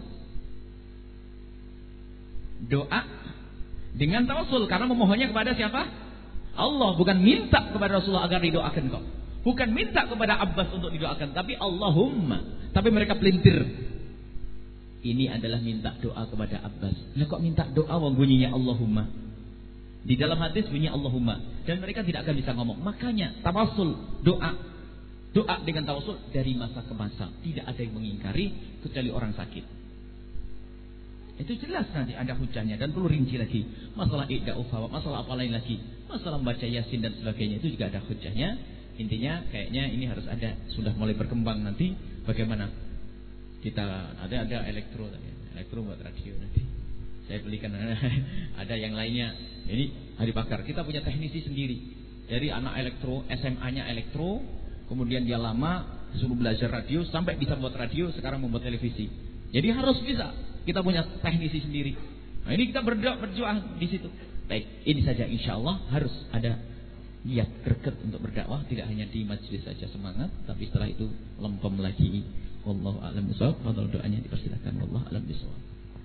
Doa dengan tawassul, karena memohonnya kepada siapa? Allah, bukan minta kepada Rasulullah agar didoakan kok. Bukan minta kepada Abbas untuk didoakan, tapi Allahumma. Tapi mereka pelintir. Ini adalah minta doa kepada Abbas. Nah kok minta doa wong bunyinya Allahumma? Di dalam hadis bunyi Allahumma. Dan mereka tidak akan bisa ngomong. Makanya tawassul, doa. Doa dengan tawassul dari masa ke masa. Tidak ada yang mengingkari kecuali orang sakit. Itu jelas nanti ada hujahnya, dan perlu rinci lagi. Masalah iqda'u fawab, masalah apa lain lagi, masalah membaca Yasin dan sebagainya, itu juga ada hujahnya. Intinya kayaknya ini harus ada, sudah mulai berkembang nanti. Bagaimana kita ada elektro buat radio nanti. Saya belikan ada yang lainnya. Ini hari bakar. Kita punya teknisi sendiri. Jadi anak elektro, SMA-nya elektro, kemudian dia lama suruh belajar radio sampai bisa buat radio, sekarang membuat televisi. Jadi harus bisa. Kita punya teknisi sendiri. Nah ini kita berjuang di situ. Baik, ini saja insya Allah harus ada niat greget untuk berdakwah, tidak hanya di majelis saja semangat, tapi setelah itu lempem lagi. Wallahu a'lam bishawab. Fadhil doanya dipersilakan. Wallahu a'lam bishawab.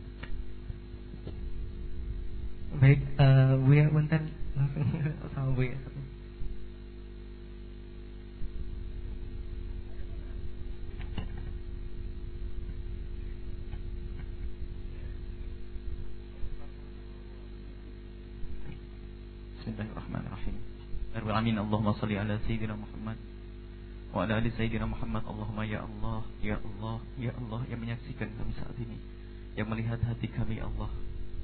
Baik, Buya bentar sama Buya. Bismillahirrahmanirrahim. Amin. Allahumma salli ala Sayyidina Muhammad wa ala ali Sayyidina Muhammad. Allahumma ya Allah, ya Allah, ya Allah, yang menyaksikan kami saat ini, yang melihat hati kami Allah.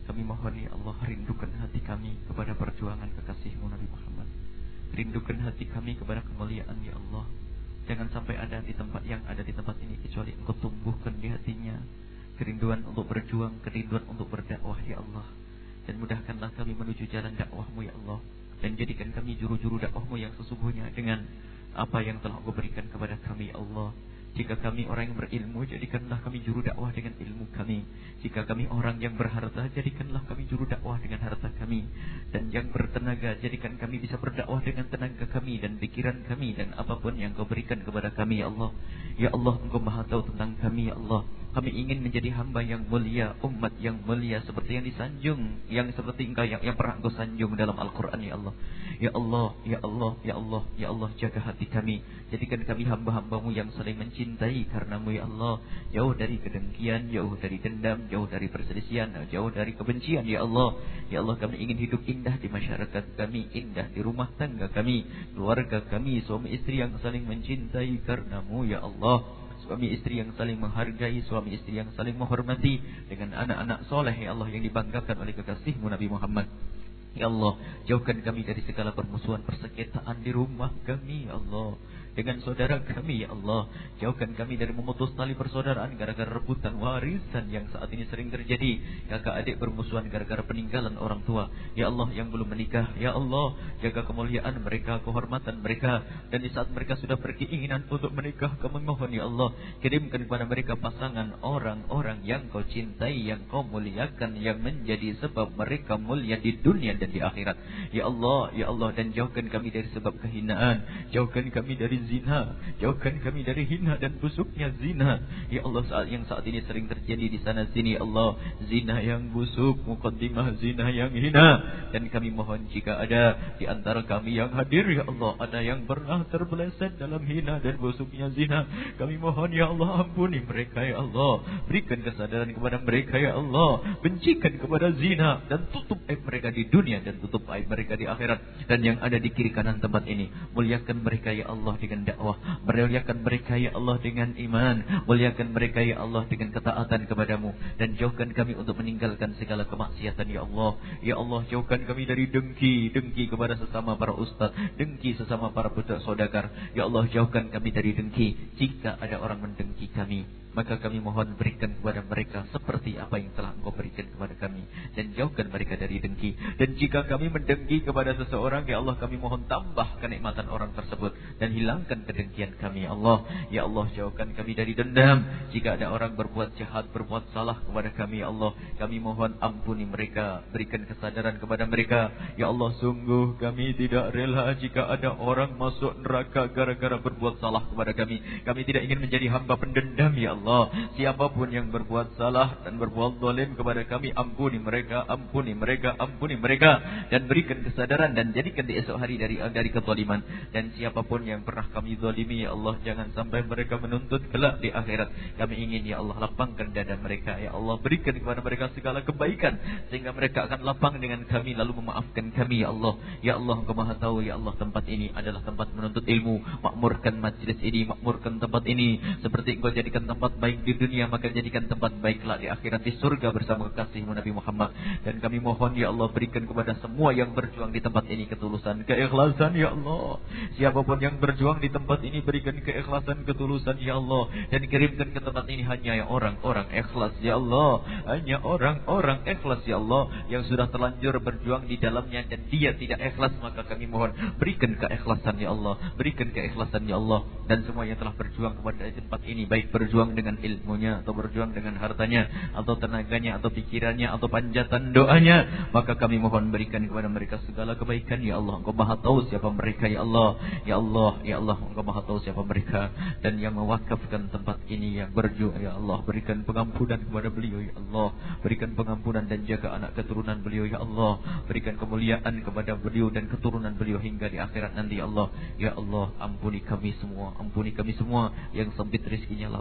Kami mohon ya Allah, rindukan hati kami kepada perjuangan kekasih-Mu Nabi Muhammad. Rindukan hati kami kepada kemuliaan ya Allah. Jangan sampai ada di tempat yang ada di tempat ini kecuali Engkau tumbuhkan di hatinya kerinduan untuk berjuang, kerinduan untuk berdakwah ya Allah. Dan mudahkanlah kami menuju jalan dakwah-Mu ya Allah. Dan jadikan kami juru-juru dakwah-Mu yang sesungguhnya dengan apa yang telah Engkau berikan kepada kami ya Allah. Jika kami orang yang berilmu, jadikanlah kami juru dakwah dengan ilmu kami. Jika kami orang yang berharta, jadikanlah kami juru dakwah dengan harta kami. Dan yang bertenaga, jadikan kami bisa berdakwah dengan tenaga kami dan pikiran kami dan apapun yang Kau berikan kepada kami ya Allah. Ya Allah, Engkau Maha tahu tentang kami ya Allah. Kami ingin menjadi hamba yang mulia, umat yang mulia seperti yang disanjung, yang seperti Engkau yang pernah Engkau sanjung dalam Al-Qur'an ya Allah. Ya Allah, ya Allah, ya Allah, ya Allah, jaga hati kami. Jadikan kami hamba-hamba-Mu yang saling mencintai karena-Mu ya Allah. Jauh dari kedengkian, jauh dari dendam, jauh dari perselisihan, jauh dari kebencian ya Allah. Ya Allah, kami ingin hidup indah di masyarakat kami, indah di rumah tangga kami, keluarga kami, suami istri yang saling mencintai karena-Mu ya Allah. Suami istri yang saling menghargai, suami istri yang saling menghormati, dengan anak-anak soleh ya Allah yang dibanggakan oleh kekasih-Mu Nabi Muhammad. Ya Allah, jauhkan kami dari segala permusuhan, persengketaan di rumah kami ya Allah, dengan saudara kami ya Allah. Jauhkan kami dari memutus tali persaudaraan gara-gara rebutan warisan yang saat ini sering terjadi. Kakak adik bermusuhan gara-gara peninggalan orang tua ya Allah yang belum menikah. Ya Allah, jaga kemuliaan mereka, kehormatan mereka. Dan di saat mereka sudah berkeinginan untuk menikah, kami mohon ya Allah, kirimkan kepada mereka pasangan orang-orang yang Kau cintai, yang Kau muliakan, yang menjadi sebab mereka mulia di dunia dan di akhirat. Ya Allah, ya Allah, dan jauhkan kami dari sebab kehinaan, jauhkan kami dari zina, jauhkan kami dari hina dan busuknya zina. Ya Allah, saat ini sering terjadi di sana sini ya Allah, zina yang busuk, muqaddimah zina yang hina. Dan kami mohon jika ada di antara kami yang hadir ya Allah, ada yang pernah terbeleset dalam hina dan busuknya zina, kami mohon ya Allah, ampuni mereka ya Allah. Berikan kesadaran kepada mereka ya Allah, bencikan kepada zina dan tutup aib mereka di dunia dan tutup aib mereka di akhirat. Dan yang ada di kiri kanan tempat ini, muliakan mereka ya Allah dengan dakwah, muliakan mereka ya Allah dengan iman, muliakan mereka ya Allah dengan ketaatan kepadamu. Dan jauhkan kami untuk meninggalkan segala kemaksiatan ya Allah. Ya Allah, jauhkan kami dari dengki kepada sesama para ustaz, dengki sesama para budak saudagar. Ya Allah, jauhkan kami dari dengki. Jika ada orang mendengki kami, maka kami mohon berikan kepada mereka seperti apa yang telah Engkau berikan kepada kami, dan jauhkan mereka dari dengki. Dan jika kami mendengki kepada seseorang ya Allah, kami mohon tambah kenikmatan orang tersebut dan hilangkan kedengkian kami ya Allah. Ya Allah, jauhkan kami dari dendam. Jika ada orang berbuat jahat, berbuat salah kepada kami ya Allah, kami mohon ampuni mereka, berikan kesadaran kepada mereka. Ya Allah, sungguh kami tidak rela jika ada orang masuk neraka gara-gara berbuat salah kepada kami. Kami tidak ingin menjadi hamba pendendam ya Allah. Siapapun yang berbuat salah dan berbuat zalim kepada kami, ampuni mereka, ampuni mereka, ampuni mereka, dan berikan kesadaran dan jadikan di esok hari dari kezaliman. Dan siapapun yang pernah kami zalimi ya Allah, jangan sampai mereka menuntut kelak di akhirat. Kami ingin ya Allah, lapangkan dada mereka ya Allah, berikan kepada mereka segala kebaikan sehingga mereka akan lapang dengan kami lalu memaafkan kami ya Allah. Ya Allah, Engkau Maha tahu ya Allah, tempat ini adalah tempat menuntut ilmu. Makmurkan majlis ini, makmurkan tempat ini seperti Engkau jadikan tempat baik di dunia, maka jadikan tempat baiklah di akhirat, di surga bersama kekasih-Mu Nabi Muhammad. Dan kami mohon ya Allah, berikan kepada semua yang berjuang di tempat ini ketulusan, keikhlasan ya Allah. Siapapun yang berjuang di tempat ini, berikan keikhlasan, ketulusan ya Allah. Dan kirimkan ke tempat ini hanya orang-orang ikhlas ya Allah, hanya orang-orang ikhlas ya Allah, yang sudah terlanjur berjuang di dalamnya dan dia tidak ikhlas, maka kami mohon berikan keikhlasan ya Allah, berikan keikhlasan ya Allah. Dan semua yang telah berjuang kepada tempat ini, baik berjuang dengan ilmunya atau berjuang dengan hartanya atau tenaganya atau pikirannya atau panjatan doanya, maka kami mohon berikan kepada mereka segala kebaikan ya Allah. Engkau Maha tahu siapa mereka ya Allah. Ya Allah, ya Allah, Engkau Maha tahu siapa mereka. Dan yang mewakafkan tempat ini, yang berjuang ya Allah, berikan pengampunan kepada beliau ya Allah, berikan pengampunan dan jaga anak keturunan beliau ya Allah, berikan kemuliaan kepada beliau dan keturunan beliau hingga di akhirat nanti ya Allah. Ya Allah, ampuni kami semua, ampuni kami semua. Yang sempit rezekinya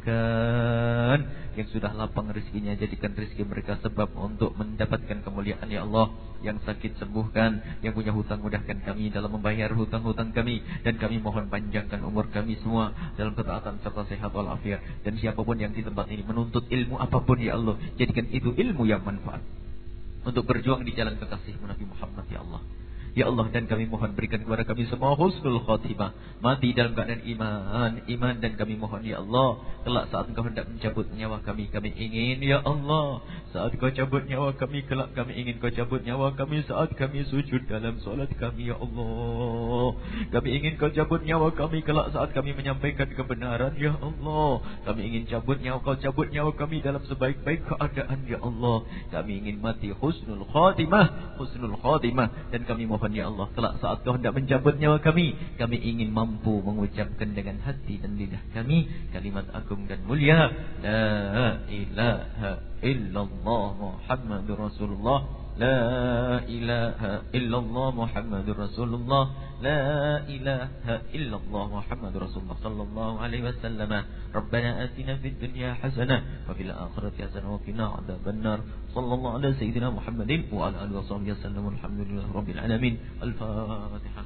lapangkan, yang sudah lapang rezekinya jadikan rezeki mereka sebab untuk mendapatkan kemuliaan ya Allah. Yang sakit sembuhkan, yang punya hutang mudahkan kami dalam membayar hutang-hutang kami, dan kami mohon panjangkan umur kami semua dalam ketaatan serta sehat walafiat. Dan siapapun yang di tempat ini menuntut ilmu apapun ya Allah, jadikan itu ilmu yang manfaat. untuk berjuang di jalan kekasih-Mu Nabi Muhammad ya Allah. Ya Allah, dan kami mohon berikan kepada kami semua husnul khatimah, mati dalam keadaan iman, dan kami mohon ya Allah, kelak saat Engkau hendak mencabut nyawa kami ingin ya Allah, saat Kau cabut nyawa kami, kelak kami ingin Kau cabut nyawa kami saat kami sujud dalam solat kami ya Allah. Kami ingin Kau cabut nyawa kami kelak saat kami menyampaikan kebenaran ya Allah. Kami ingin Kau cabut nyawa kami dalam sebaik-baik keadaan ya Allah. Kami ingin mati husnul khatimah, dan kami mohon ya Allah, kelak saat Kau hendak mencabut nyawa kami ingin mampu mengucapkan dengan hati dan lidah kami kalimat agung dan mulia, la ilaha illallah Muhammadur Rasulullah, la ilaha illallah Muhammadur Rasulullah, la ilaha illallah Muhammadur Rasulullah sallallahu alaihi wasallam. Rabbana atina fid dunya hasanah wa fil akhirati hasanah wa qina adzabannar. Sallallahu ala sayyidina Muhammadin wa ala alihi wasallam. Alhamdulillah rabbil alamin. Al-Fatihah.